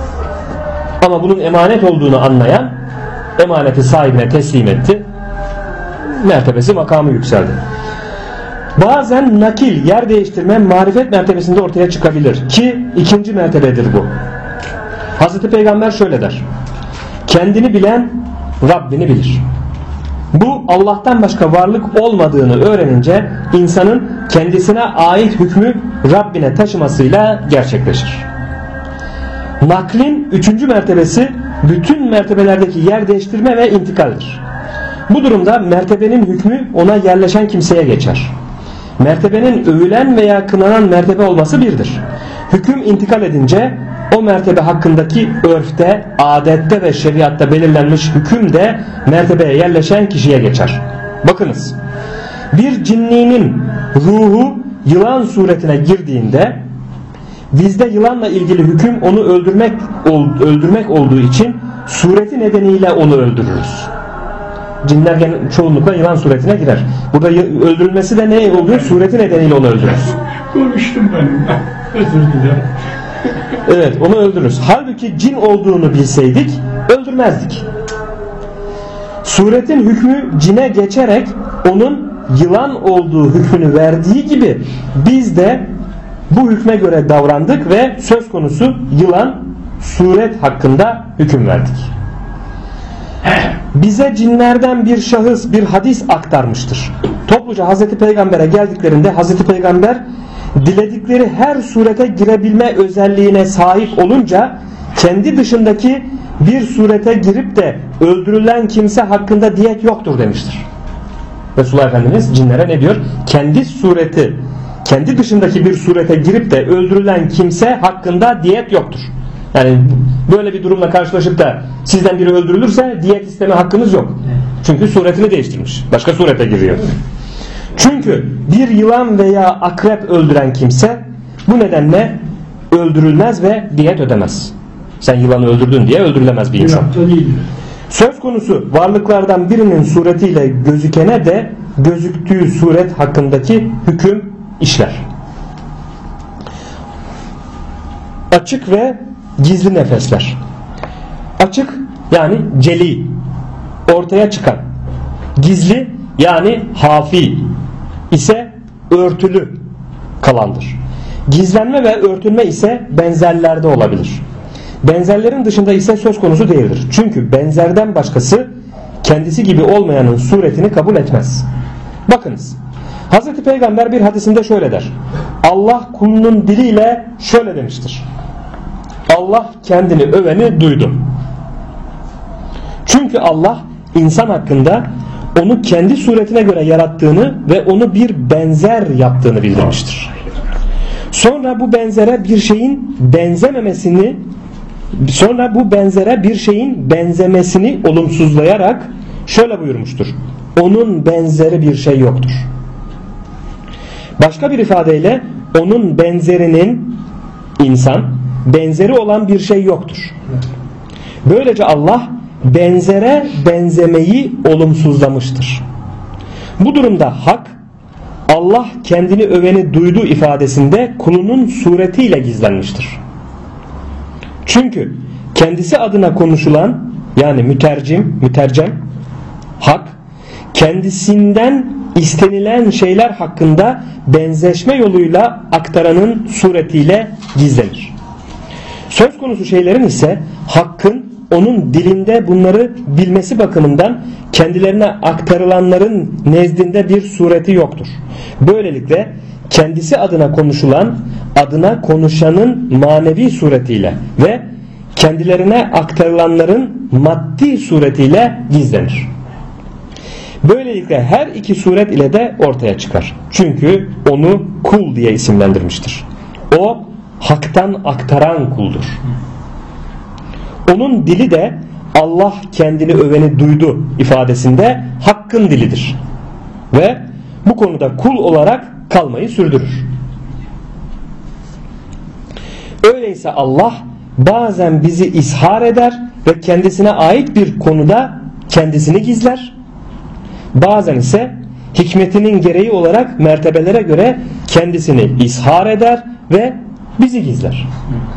Ama bunun emanet olduğunu anlayan emaneti sahibine teslim etti. Mertebesi, makamı yükseldi. Bazen nakil, yer değiştirme marifet mertebesinde ortaya çıkabilir ki ikinci mertebedir bu. Hazreti Peygamber şöyle der: kendini bilen Rabbini bilir. Bu Allah'tan başka varlık olmadığını öğrenince insanın kendisine ait hükmü Rabbine taşımasıyla gerçekleşir. Naklin üçüncü mertebesi bütün mertebelerdeki yer değiştirme ve intikaldir. Bu durumda mertebenin hükmü ona yerleşen kimseye geçer. Mertebenin övülen veya kınanan mertebe olması birdir. Hüküm intikal edince o mertebe hakkındaki örfte, adette ve şeriatta belirlenmiş hüküm de mertebeye yerleşen kişiye geçer. Bakınız, bir cinninin ruhu yılan suretine girdiğinde bizde yılanla ilgili hüküm onu öldürmek olduğu için sureti nedeniyle onu öldürürüz. Cinler çoğunlukla yılan suretine girer. Burada öldürülmesi de ne oluyor? Sureti nedeniyle onu öldürürüz. Konuştum ben. Özür dilerim. Evet, onu öldürürüz. Halbuki cin olduğunu bilseydik öldürmezdik. Suretin hükmü cine geçerek onun yılan olduğu hükmünü verdiği gibi biz de bu hükme göre davrandık ve söz konusu yılan suret hakkında hüküm verdik. Bize cinlerden bir şahıs bir hadis aktarmıştır. Topluca Hazreti Peygamber'e geldiklerinde Hazreti Peygamber diledikleri her surete girebilme özelliğine sahip olunca kendi dışındaki bir surete girip de öldürülen kimse hakkında diyet yoktur demiştir. Resulullah Efendimiz cinlere ne diyor? Kendi dışındaki bir surete girip de öldürülen kimse hakkında diyet yoktur. Yani böyle bir durumla karşılaşıp da sizden biri öldürülürse diyet isteme hakkınız yok. Çünkü suretini değiştirmiş. Başka surete giriyor. Çünkü bir yılan veya akrep öldüren kimse bu nedenle öldürülmez ve diyet ödemez. Sen yılanı öldürdün diye öldürülemez bir insan. Söz konusu varlıklardan birinin suretiyle gözükene de gözüktüğü suret hakkındaki hüküm işler. Açık ve gizli nefesler. Açık yani celi, ortaya çıkan. Gizli yani hafi ise örtülü kalandır. Gizlenme ve örtülme ise benzerlerde olabilir. Benzerlerin dışında ise söz konusu değildir. Çünkü benzerden başkası kendisi gibi olmayanın suretini kabul etmez. Bakınız, Hazreti Peygamber bir hadisinde şöyle der: Allah kulunun diliyle şöyle demiştir: Allah kendini öveni duydu. Çünkü Allah insan hakkında onu kendi suretine göre yarattığını ve onu bir benzer yaptığını bildirmiştir. Sonra bu benzere bir şeyin benzemesini olumsuzlayarak şöyle buyurmuştur: onun benzeri bir şey yoktur. Başka bir ifadeyle onun benzerinin insan benzeri olan bir şey yoktur. Böylece Allah benzere benzemeyi olumsuzlamıştır. Bu durumda hak, Allah kendini öveni duydu ifadesinde kulunun suretiyle gizlenmiştir. Çünkü kendisi adına konuşulan, yani mütercem hak, kendisinden istenilen şeyler hakkında benzeşme yoluyla aktaranın suretiyle gizlenir. Söz konusu şeylerin ise hakkın onun dilinde bunları bilmesi bakımından kendilerine aktarılanların nezdinde bir sureti yoktur. Böylelikle kendisi adına konuşulan, adına konuşanın manevi suretiyle ve kendilerine aktarılanların maddi suretiyle gizlenir. Böylelikle her iki suret ile de ortaya çıkar. Çünkü onu kul diye isimlendirmiştir. O haktan aktaran kuldur. Onun dili de Allah kendini öveni duydu ifadesinde hakkın dilidir. Ve bu konuda kul olarak kalmayı sürdürür. Öyleyse Allah bazen bizi ishar eder ve kendisine ait bir konuda kendisini gizler. Bazen ise hikmetinin gereği olarak mertebelere göre kendisini ishar eder ve bizi gizler.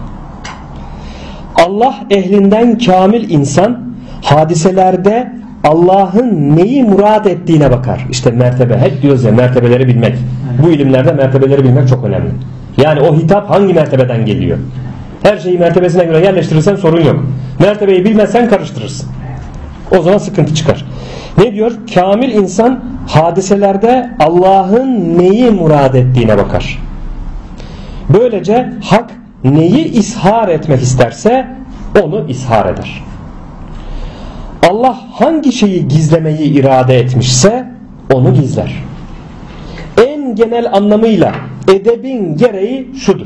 Allah ehlinden kamil insan hadiselerde Allah'ın neyi murad ettiğine bakar. İşte mertebe, hep diyoruz ya, mertebeleri bilmek. Bu ilimlerde mertebeleri bilmek çok önemli. Yani o hitap hangi mertebeden geliyor? Her şeyi mertebesine göre yerleştirirsen sorun yok. Mertebeyi bilmezsen karıştırırsın. O zaman sıkıntı çıkar. Ne diyor? Kamil insan hadiselerde Allah'ın neyi murad ettiğine bakar. Böylece hak neyi ishar etmek isterse onu ishar eder. Allah hangi şeyi gizlemeyi irade etmişse onu gizler. En genel anlamıyla edebin gereği şudur: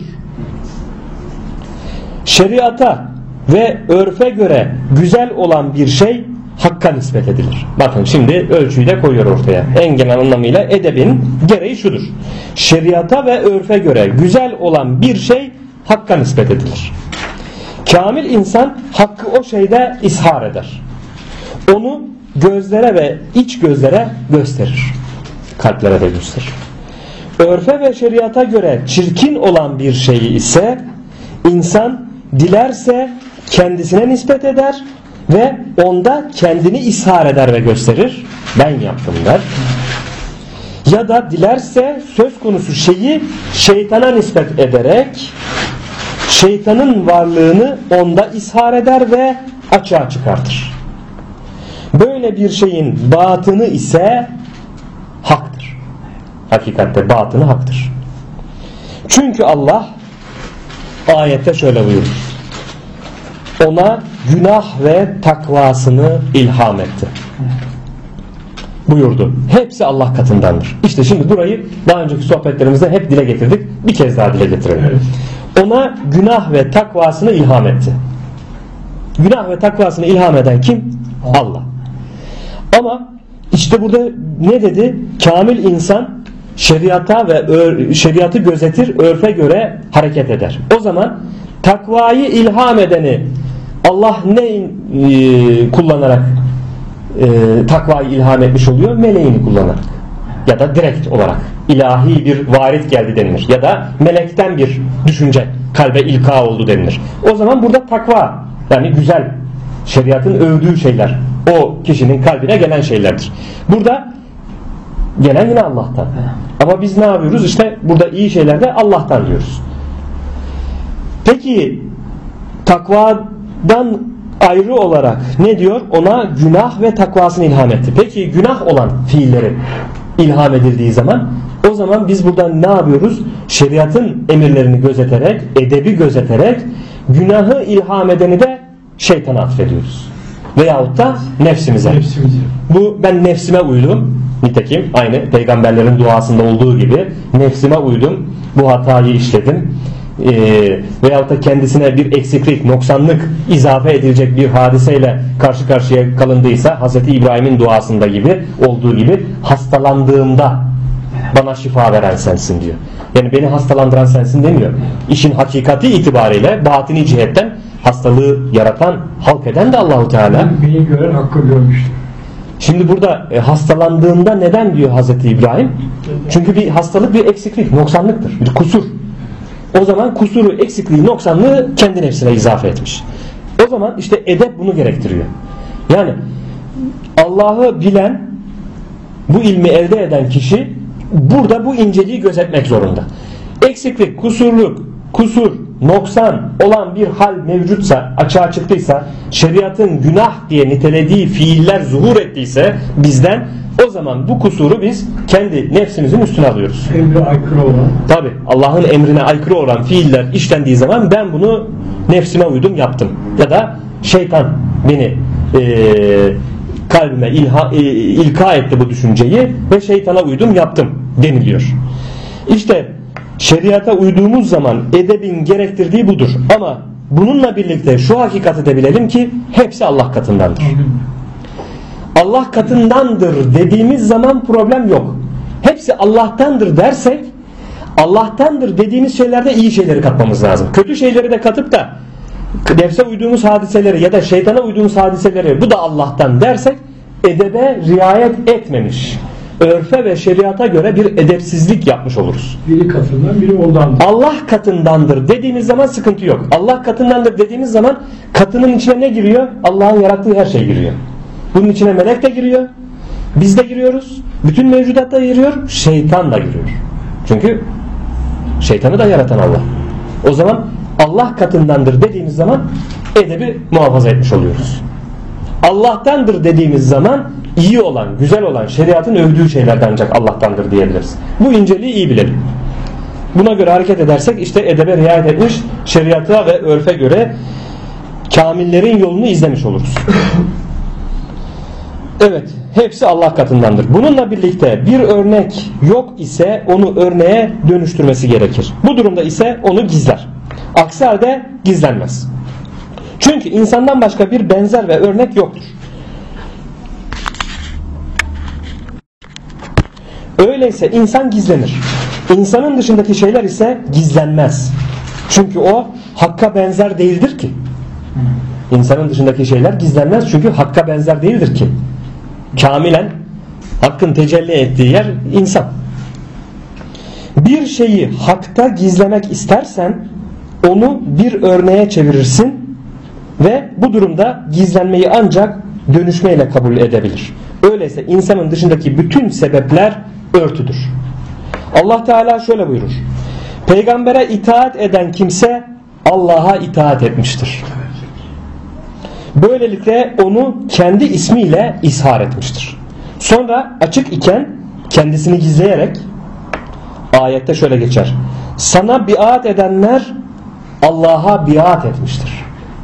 şeriata ve örfe göre güzel olan bir şey hakka nispet edilir. Bakın şimdi ölçüyü de koyuyor ortaya. En genel anlamıyla edebin gereği şudur: şeriata ve örfe göre güzel olan bir şey hakka nispet edilir. Kamil insan hakkı o şeyde ishar eder. Onu gözlere ve iç gözlere gösterir. Kalplere de gösterir. Örfe ve şeriata göre çirkin olan bir şeyi ise insan dilerse kendisine nispet eder ve onda kendini ishar eder ve gösterir. Ben yaptım der. Ya da dilerse söz konusu şeyi şeytana nispet ederek şeytanın varlığını onda ishar eder ve açığa çıkartır. Böyle bir şeyin batını ise haktır. Hakikatte batını haktır. Çünkü Allah ayette şöyle buyurur: ona günah ve takvasını ilham etti buyurdu. Hepsi Allah katındandır. İşte şimdi burayı daha önceki sohbetlerimizde hep dile getirdik. Bir kez daha dile getirelim. Evet. Ona günah ve takvasını ilham etti. Günah ve takvasını ilham eden kim? Allah. Ama işte burada ne dedi? Kamil insan şeriata ve şeriatı gözetir, örfe göre hareket eder. O zaman takvayı ilham edeni Allah ne kullanarak takvayı ilham etmiş oluyor? Meleğini kullanarak. Ya da direkt olarak ilahi bir varit geldi denilir. Ya da melekten bir düşünce kalbe ilka oldu denilir. O zaman burada takva, yani güzel, şeriatın övdüğü şeyler o kişinin kalbine gelen şeylerdir. Burada gelen yine Allah'tan. Ama biz ne yapıyoruz? İşte burada iyi şeyler de Allah'tan diyoruz. Peki takvadan ayrı olarak ne diyor? Ona günah ve takvasını ilham etti. Peki günah olan fiilleri ilham edildiği zaman, o zaman biz buradan ne yapıyoruz? Şeriatın emirlerini gözeterek, edebi gözeterek günahı ilham edeni de şeytana atfediyoruz. Veyahut da nefsimize. Bu ben nefsime uydum. Nitekim aynı peygamberlerin duasında olduğu gibi nefsime uydum. Bu hatayı işledim. Veyahut da kendisine bir eksiklik, noksanlık izafe edilecek bir hadiseyle karşı karşıya kalındıysa Hz. İbrahim'in duasında gibi olduğu gibi hastalandığımda Bana şifa veren sensin diyor. Yani beni hastalandıran sensin demiyor. İşin hakikati itibariyle batini cihetten hastalığı yaratan, halk eden de Allahu Teala. Beni gören hakkı görmüştür. Şimdi burada hastalandığında neden diyor Hazreti İbrahim? Çünkü bir hastalık bir eksiklik, noksanlıktır, bir kusur. O zaman kusuru, eksikliği, noksanlığı kendi nefsine izafe etmiş. O zaman işte edep bunu gerektiriyor. Yani Allah'ı bilen, bu ilmi elde eden kişi burada bu inceliği gözetmek zorunda. Eksiklik, kusur, noksan olan bir hal mevcutsa, açığa çıktıysa, şeriatın günah diye nitelediği fiiller zuhur ettiyse bizden, o zaman bu kusuru biz kendi nefsimizin üstüne alıyoruz. Emre aykırı olan. Tabi Allah'ın emrine aykırı olan fiiller işlendiği zaman ben bunu nefsime uydum yaptım. Ya da şeytan beni kalbime ilka etti bu düşünceyi ve şeytana uydum yaptım deniliyor. İşte şeriata uyduğumuz zaman edebin gerektirdiği budur. Ama bununla birlikte şu hakikati de bilelim ki hepsi Allah katındandır. Allah katındandır dediğimiz zaman problem yok. Hepsi Allah'tandır dersek, Allah'tandır dediğimiz şeylerde iyi şeyleri katmamız lazım. Kötü şeyleri de katıp da nefse uyduğumuz hadiseleri ya da şeytana uyduğumuz hadiseleri bu da Allah'tan dersek edebe riayet etmemiş, örfe ve şeriata göre bir edepsizlik yapmış oluruz. Biri katından, biri ondandır. Allah katındandır dediğimiz zaman sıkıntı yok. Allah katındandır dediğimiz zaman katının içine ne giriyor? Allah'ın yarattığı her şey giriyor. Bunun içine melek de giriyor. Biz de giriyoruz. Bütün mevcudat da giriyor. Şeytan da giriyor. Çünkü şeytanı da yaratan Allah. O zaman Allah katındandır dediğimiz zaman edebi muhafaza etmiş oluyoruz. Allah'tandır dediğimiz zaman iyi olan, güzel olan, şeriatın övdüğü şeylerden ancak Allah'tandır diyebiliriz. Bu inceliği iyi bilelim. Buna göre hareket edersek işte edebe riayet etmiş, şeriata ve örfe göre kamillerin yolunu izlemiş oluruz. Evet, hepsi Allah katındandır. Bununla birlikte bir örnek yok ise onu örneğe dönüştürmesi gerekir. Bu durumda ise onu gizler. Aksi halde gizlenmez. Çünkü insandan başka bir benzer ve örnek yoktur. Öyleyse insan gizlenir. İnsanın dışındaki şeyler ise gizlenmez. Çünkü o hakka benzer değildir ki. İnsanın dışındaki şeyler gizlenmez çünkü hakka benzer değildir ki. Kamilen hakkın tecelli ettiği yer insan. Bir şeyi hakta gizlemek istersen onu bir örneğe çevirirsin ve bu durumda gizlenmeyi ancak dönüşmeyle kabul edebilir. Öyleyse insanın dışındaki bütün sebepler örtüdür. Allah Teala şöyle buyurur: Peygambere itaat eden kimse Allah'a itaat etmiştir. Böylelikle onu kendi ismiyle ishar etmiştir. Sonra açık iken kendisini gizleyerek ayette şöyle geçer: sana biat edenler Allah'a biat etmiştir.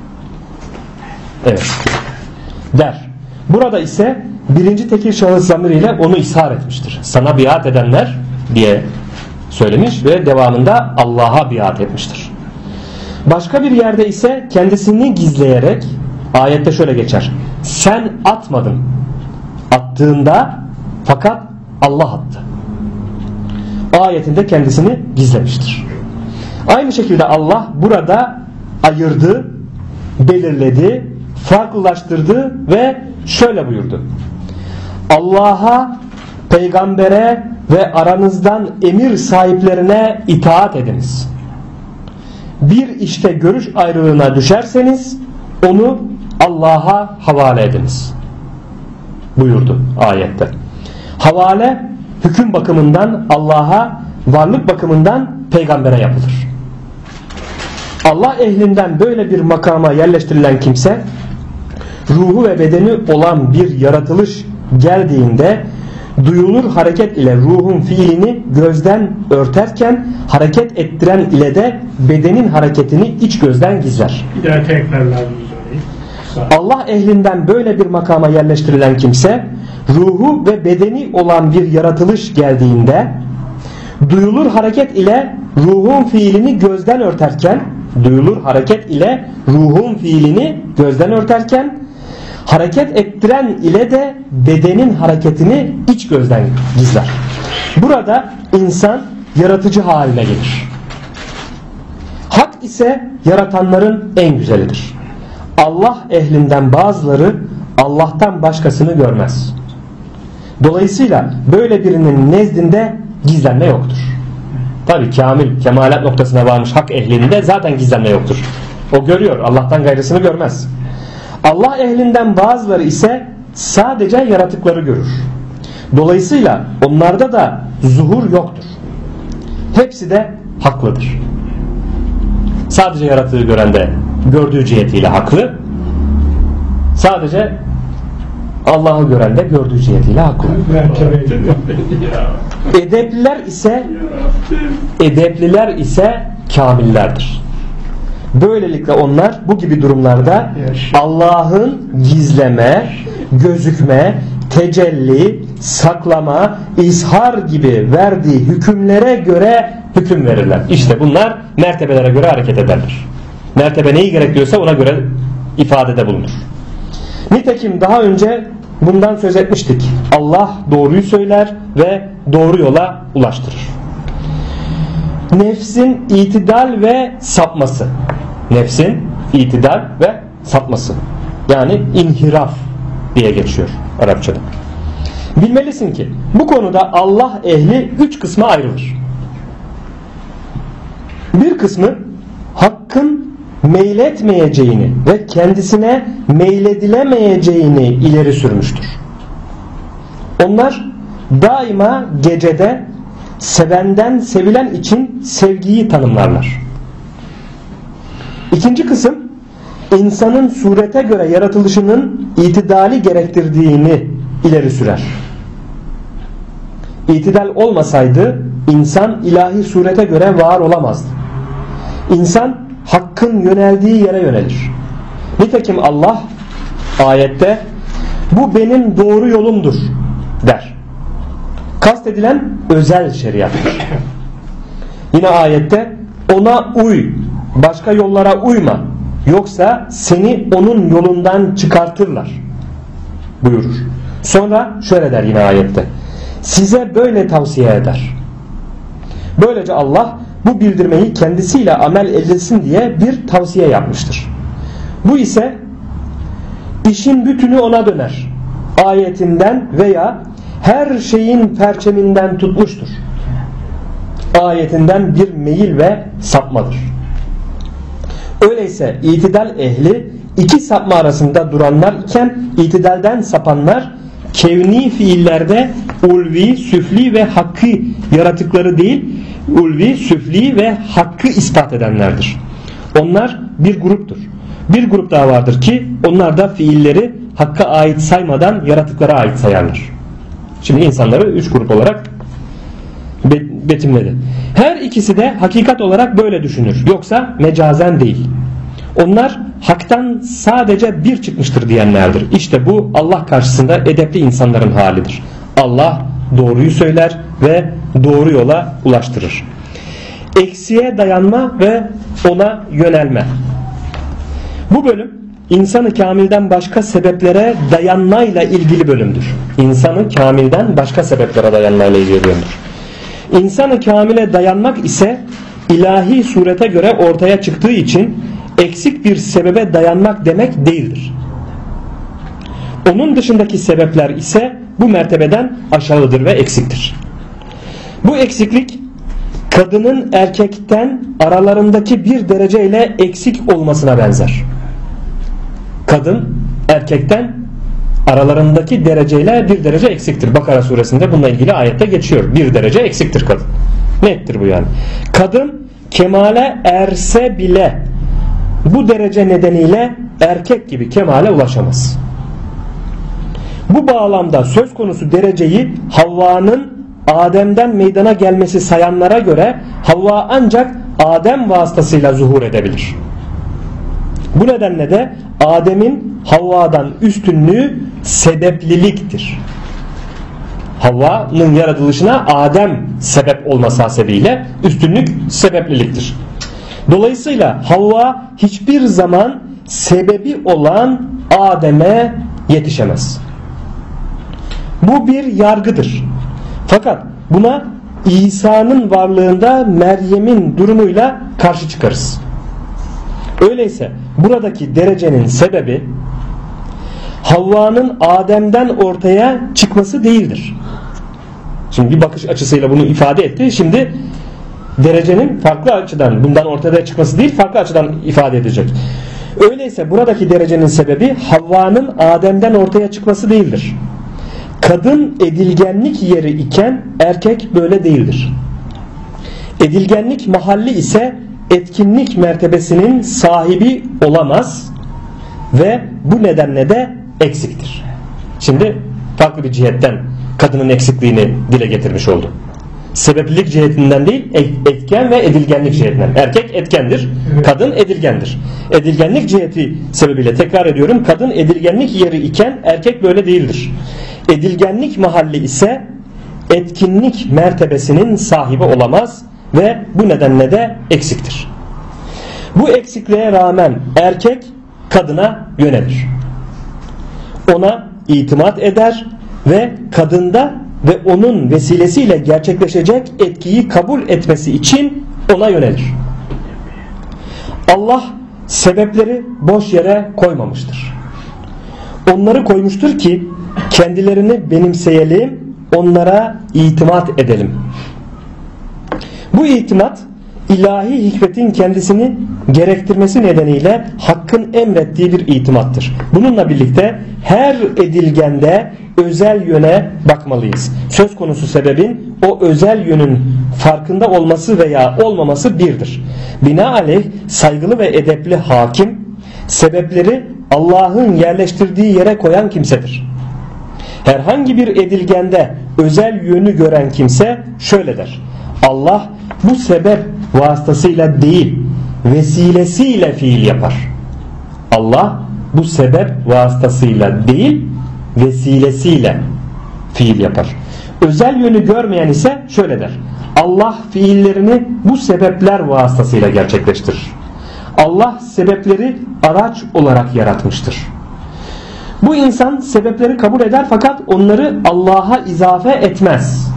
Evet. Der. Burada ise birinci tekil şahıs zamiriyle onu ishar etmiştir. Sana biat edenler diye söylemiş ve devamında Allah'a biat etmiştir. Başka bir yerde ise kendisini gizleyerek ayette şöyle geçer: sen atmadın. Attığında fakat Allah attı. Ayetinde kendisini gizlemiştir. Aynı şekilde Allah burada ayırdı, belirledi, farklılaştırdı ve şöyle buyurdu: Allah'a, peygambere ve aranızdan emir sahiplerine itaat ediniz. Bir işte görüş ayrılığına düşerseniz onu Allah'a havale ediniz buyurdu ayette. Havale hüküm bakımından Allah'a, varlık bakımından peygambere yapılır. Allah ehlinden böyle bir makama yerleştirilen kimse, ruhu ve bedeni olan bir yaratılış geldiğinde duyulur hareket ile ruhun fiilini gözden örterken hareket ettiren ile de bedenin hareketini iç gözden gizler. Bir daha tekrarlar. Allah ehlinden böyle bir makama yerleştirilen kimse, ruhu ve bedeni olan bir yaratılış geldiğinde duyulur hareket ile ruhun fiilini gözden örterken Hareket ettiren ile de bedenin hareketini iç gözden gizler. Burada insan yaratıcı haline gelir. Hak ise yaratanların en güzelidir. Allah ehlinden bazıları Allah'tan başkasını görmez. Dolayısıyla böyle birinin nezdinde gizlenme yoktur. Tabi kamil, kemalat noktasına varmış hak ehlinde zaten gizlenme yoktur. O görüyor, Allah'tan gayrısını görmez. Allah ehlinden bazıları ise sadece yaratıkları görür. Dolayısıyla onlarda da zuhur yoktur. Hepsi de haklıdır. Sadece yaratığı gören de gördüğü cihetiyle haklı. Sadece Allah'ı gören de gördüğü cihetiyle haklı. Edepliler ise kamillerdir. Böylelikle onlar bu gibi durumlarda Allah'ın gizleme, gözükme, tecelli, saklama, izhar gibi verdiği hükümlere göre hüküm verirler. İşte bunlar mertebelere göre hareket ederler. Mertebe neyi gerekiyorsa ona göre ifadede bulunur. Nitekim daha önce bundan söz etmiştik. Allah doğruyu söyler ve doğru yola ulaştırır. Nefsin itidal ve sapması. Nefsin itidal ve sapması. Yani inhiraf diye geçiyor Arapçada. Bilmelisin ki bu konuda Allah ehli 3 kısma ayrılır. Bir kısmı hakkın meyletmeyeceğini ve kendisine meyledilemeyeceğini ileri sürmüştür. Onlar daima gecede sevenden sevilen için sevgiyi tanımlarlar. İkinci kısım insanın surete göre yaratılışının itidali gerektirdiğini ileri sürer. İtidal olmasaydı insan ilahi surete göre var olamazdı. İnsan hakkın yöneldiği yere yönelir. Nitekim Allah ayette bu benim doğru yolumdur der. Kastedilen özel şeriattır. Yine ayette ona uy, başka yollara uyma, yoksa seni onun yolundan çıkartırlar buyurur. Sonra şöyle der yine ayette, size böyle tavsiye eder. Böylece Allah bu bildirmeyi kendisiyle amel edilsin diye bir tavsiye yapmıştır. Bu ise işin bütünü ona döner ayetinden veya her şeyin perçeminden tutmuştur ayetinden bir meyil ve sapmadır. Öyleyse itidal ehli iki sapma arasında duranlar iken itidalden sapanlar kevni fiillerde ulvi, süfli ve hakkı yaratıkları değil, ulvi, süfli ve hakkı ispat edenlerdir. Onlar bir gruptur. Bir grup daha vardır ki onlar da fiilleri hakka ait saymadan yaratıklara ait sayarlar. Şimdi insanları 3 grup olarak betimledi. Her ikisi de hakikat olarak böyle düşünür. Yoksa mecazen değil. Onlar haktan sadece bir çıkmıştır diyenlerdir. İşte bu Allah karşısında edepli insanların halidir. Allah doğruyu söyler ve doğru yola ulaştırır. Eksiğe dayanma ve ona yönelme. Bu bölüm insanı kamilden başka sebeplere dayanmayla ilgili bölümdür. İnsanı kamilden başka sebeplere dayanmayla ilgili bölümdür. İnsanı kamile dayanmak ise ilahi surete göre ortaya çıktığı için eksik bir sebebe dayanmak demek değildir. Onun dışındaki sebepler ise bu mertebeden aşağıdır ve eksiktir. Bu eksiklik kadının erkekten aralarındaki bir dereceyle eksik olmasına benzer. Kadın erkekten aralarındaki dereceyle bir derece eksiktir. Bakara suresinde bununla ilgili ayette geçiyor. Bir derece eksiktir kadın. Nettir bu yani. Kadın kemale erse bile bu derece nedeniyle erkek gibi kemale ulaşamaz. Bu bağlamda söz konusu dereceyi Havva'nın Adem'den meydana gelmesi sayanlara göre Havva ancak Adem vasıtasıyla zuhur edebilir. Bu nedenle de Adem'in Havva'dan üstünlüğü sebepliliktir. Havva'nın yaratılışına Adem sebep olması hasebiyle üstünlük sebepliliktir. Dolayısıyla Havva hiçbir zaman sebebi olan Adem'e yetişemez. Bu bir yargıdır. Fakat buna İsa'nın varlığında Meryem'in durumuyla karşı çıkarız. Öyleyse buradaki derecenin sebebi Havva'nın Adem'den ortaya çıkması değildir. Şimdi bir bakış açısıyla bunu ifade etti. Şimdi derecenin farklı açıdan bundan ortaya çıkması değil, farklı açıdan ifade edecek. Öyleyse buradaki derecenin sebebi Havva'nın Adem'den ortaya çıkması değildir. Kadın edilgenlik yeri iken erkek böyle değildir. Edilgenlik mahalli ise etkinlik mertebesinin sahibi olamaz ve bu nedenle de eksiktir. Şimdi farklı bir cihetten kadının eksikliğini dile getirmiş oldu. Sebeplilik cihetinden değil, etken ve edilgenlik cihetinden. Erkek etkendir, kadın edilgendir. Edilgenlik ciheti sebebiyle tekrar ediyorum, kadın edilgenlik yeri iken erkek böyle değildir. Edilgenlik mahalli ise etkinlik mertebesinin sahibi olamaz ve bu nedenle de eksiktir. Bu eksikliğe rağmen erkek kadına yönelir. Ona itimat eder ve kadında ve onun vesilesiyle gerçekleşecek etkiyi kabul etmesi için ona yönelir. Allah sebepleri boş yere koymamıştır. Onları koymuştur ki kendilerini benimseyelim, onlara itimat edelim. Bu itimat ilahi hikmetin kendisini gerektirmesi nedeniyle Hakk'ın emrettiği bir itimattır. Bununla birlikte her edilgende özel yöne bakmalıyız. Söz konusu sebebin o özel yönün farkında olması veya olmaması birdir. Binaenaleyh saygılı ve edepli hakim, sebepleri Allah'ın yerleştirdiği yere koyan kimsedir. Herhangi bir edilgende özel yönü gören kimse şöyle der: Allah bu sebep vasıtasıyla değil, vesilesiyle fiil yapar. Allah bu sebep vasıtasıyla değil, vesilesiyle fiil yapar. Özel yönü görmeyen ise şöyle der: Allah fiillerini bu sebepler vasıtasıyla gerçekleştirir. Allah sebepleri araç olarak yaratmıştır. Bu insan sebepleri kabul eder fakat onları Allah'a izafe etmez.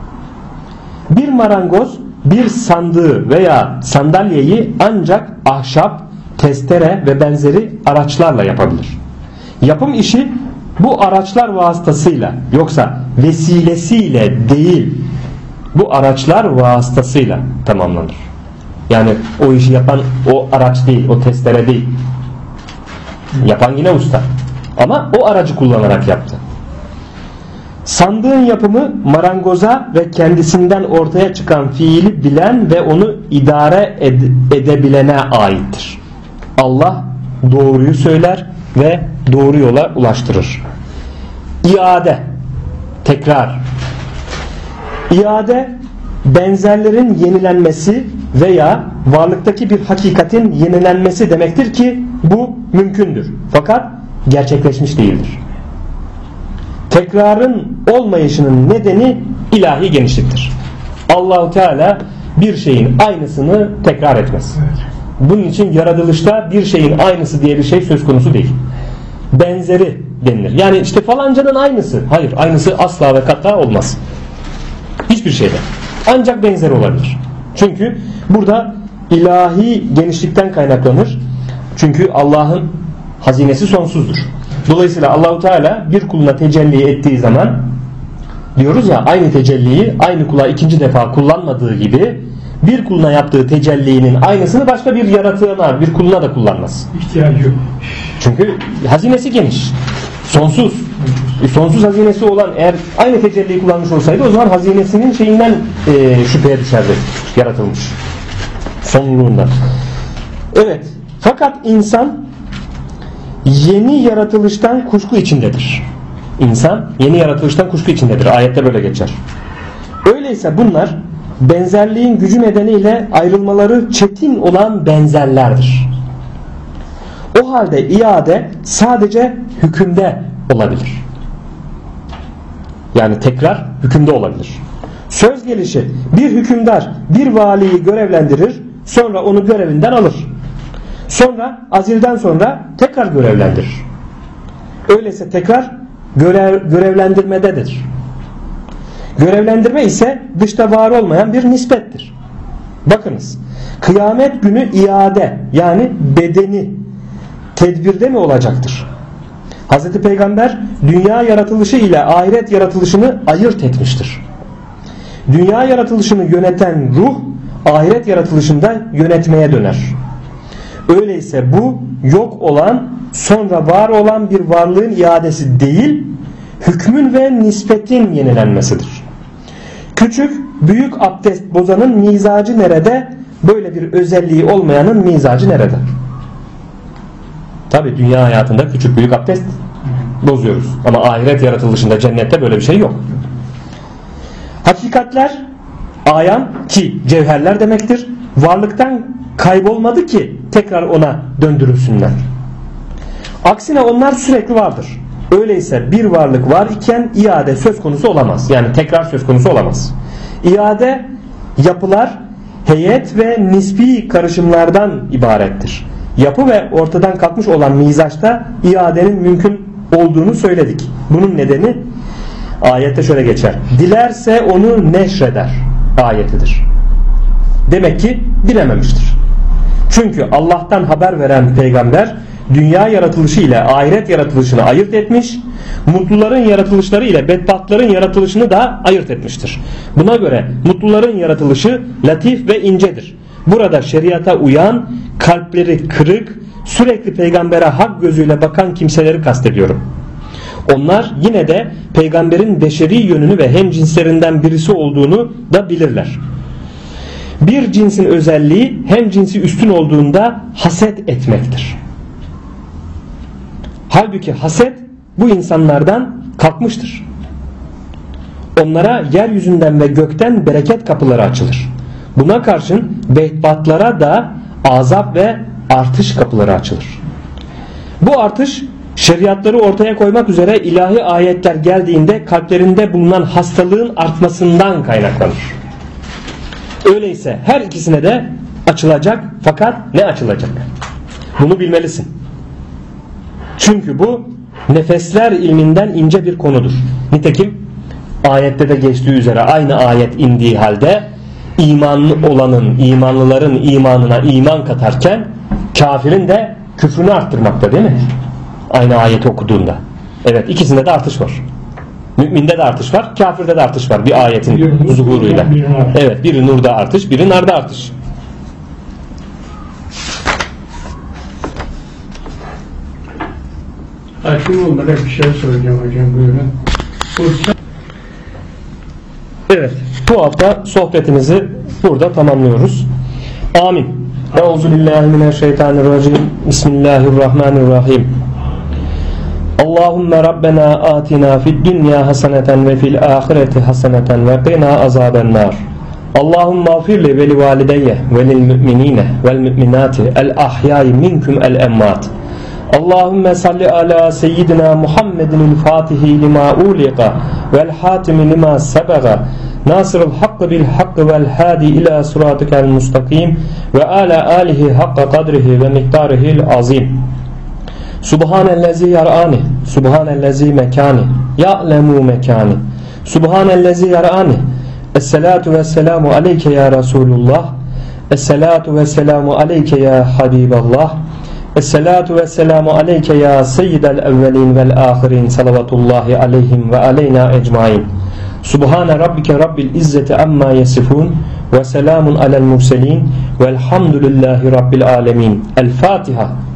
Bir marangoz bir sandığı veya sandalyeyi ancak ahşap, testere ve benzeri araçlarla yapabilir. Yapım işi bu araçlar vasıtasıyla, yoksa vesilesiyle değil, bu araçlar vasıtasıyla tamamlanır. Yani o işi yapan o araç değil, o testere değil. Yapan yine usta. Ama o aracı kullanarak yaptı. Sandığın yapımı marangoza ve kendisinden ortaya çıkan fiili bilen ve onu idare edebilene aittir. Allah doğruyu söyler ve doğru yola ulaştırır. İade, tekrar. İade, benzerlerin yenilenmesi veya varlıktaki bir hakikatin yenilenmesi demektir ki bu mümkündür. Fakat gerçekleşmiş değildir. Tekrarın olmayışının nedeni ilahi genişliktir. Allah-u Teala bir şeyin aynısını tekrar etmez. Bunun için yaratılışta bir şeyin aynısı diye bir şey söz konusu değil. Benzeri denilir. Yani işte falancanın aynısı. Hayır, aynısı asla ve kata olmaz. Hiçbir şeyde. Ancak benzeri olabilir. Çünkü burada ilahi genişlikten kaynaklanır. Çünkü Allah'ın hazinesi sonsuzdur. Dolayısıyla Allahu Teala bir kuluna tecelli ettiği zaman, diyoruz ya, aynı tecelliyi aynı kula ikinci defa kullanmadığı gibi bir kuluna yaptığı tecellinin aynısını başka bir yaratığına, bir kuluna da kullanmaz. İhtiyacı yok. Çünkü hazinesi geniş. Sonsuz. Sonsuz hazinesi olan eğer aynı tecelliyi kullanmış olsaydı o zaman hazinesinin şeyinden şüpheye düşerdi. Yaratılmış. Sonluğundan. Evet. Fakat insan yeni yaratılıştan kuşku içindedir. İnsan yeni yaratılıştan kuşku içindedir. Ayette böyle geçer. Öyleyse bunlar benzerliğin gücü nedeniyle ayrılmaları çetin olan benzerlerdir. O halde iade sadece hükümde olabilir. Yani tekrar hükümde olabilir. Söz gelişi bir hükümdar bir valiyi görevlendirir, sonra onu görevinden alır. Sonra azilden sonra tekrar görevlendirir. Öyleyse tekrar görevlendirmededir. Görevlendirme ise dışta var olmayan bir nispettir. Bakınız, kıyamet günü iade, yani bedeni tedbirde mi olacaktır? Hazreti Peygamber dünya yaratılışı ile ahiret yaratılışını ayırt etmiştir. Dünya yaratılışını yöneten ruh ahiret yaratılışında yönetmeye döner. Öyleyse bu yok olan, sonra var olan bir varlığın iadesi değil, hükmün ve nispetin yenilenmesidir. Küçük, büyük abdest bozanın mizacı nerede? Böyle bir özelliği olmayanın mizacı nerede? Tabi dünya hayatında küçük büyük abdest bozuyoruz. Ama ahiret yaratılışında, cennette böyle bir şey yok. Hakikatler ayan, ki cevherler demektir, varlıktan kaybolmadı ki tekrar ona döndürülsünler. Aksine onlar sürekli vardır. Öyleyse bir varlık var iken iade söz konusu olamaz. Yani tekrar söz konusu olamaz. İade yapılar, heyet ve nispi karışımlardan ibarettir. Yapı ve ortadan kalkmış olan mizaçta iadenin mümkün olduğunu söyledik. Bunun nedeni ayette şöyle geçer: dilerse onu neşreder ayetidir. Demek ki dilememiştir. Çünkü Allah'tan haber veren peygamber dünya yaratılışı ile ahiret yaratılışını ayırt etmiş, mutluların yaratılışları ile bedbahtların yaratılışını da ayırt etmiştir. Buna göre mutluların yaratılışı latif ve incedir. Burada şeriata uyan, kalpleri kırık, sürekli peygambere hak gözüyle bakan kimseleri kastediyorum. Onlar yine de peygamberin beşeri yönünü ve hemcinslerinden birisi olduğunu da bilirler. Bir cinsin özelliği hem cinsi üstün olduğunda haset etmektir. Halbuki haset bu insanlardan kalkmıştır. Onlara yeryüzünden ve gökten bereket kapıları açılır. Buna karşın bedbahtlara da azap ve artış kapıları açılır. Bu artış şeriatları ortaya koymak üzere ilahi ayetler geldiğinde kalplerinde bulunan hastalığın artmasından kaynaklanır. Öyleyse her ikisine de açılacak, fakat ne açılacak? Bunu bilmelisin. Çünkü bu nefesler ilminden ince bir konudur. Nitekim ayette de geçtiği üzere aynı ayet indiği halde imanlı olanın, imanlıların imanına iman katarken kafirin de küfrünü arttırmakta, değil mi? Aynı ayeti okuduğunda. Evet, ikisinde de artış var. Müminde de artış var, kafirde de artış var bir ayetin zuhuruyla. Evet, biri nurda artış, biri narda artış. Şimdi onlara bir şey söyleyeceğim hocam, buyurun. Evet, bu hafta sohbetimizi burada tamamlıyoruz. Amin. Euzubillahimineşşeytanirracim. Bismillahirrahmanirrahim. Allahümme Rabbena atina fid dünya haseneten ve fil ahireti haseneten ve qina azabennar. Allahümme afirli ve li valideyye ve lil müminine vel müminati el ahyayi minkum el emmat. Allahümme salli ala seyyidina Muhammedin fatihi lima uliqa vel hatimi lima sebaga nasırul hakkı bil hakkı vel hadi ila suratikel mustakim ve ala alihi hakka kadrihi ve miktarihil azim. Subhanellezi yar'ani, subhanellezi mekani, ya'lemu mekani, subhanellezi yar'ani. Esselatu vesselamu aleyke ya Resulullah, esselatu vesselamu aleyke ya Habiballah, esselatu vesselamu aleyke ya seyyidel evvelin vel ahirin, salavatullahi aleyhim ve aleyna ecmain. Subhane rabbike rabbil izzeti amma yasifun ve selamun alel murselin velhamdülillahi rabbil alemin. El Fatiha.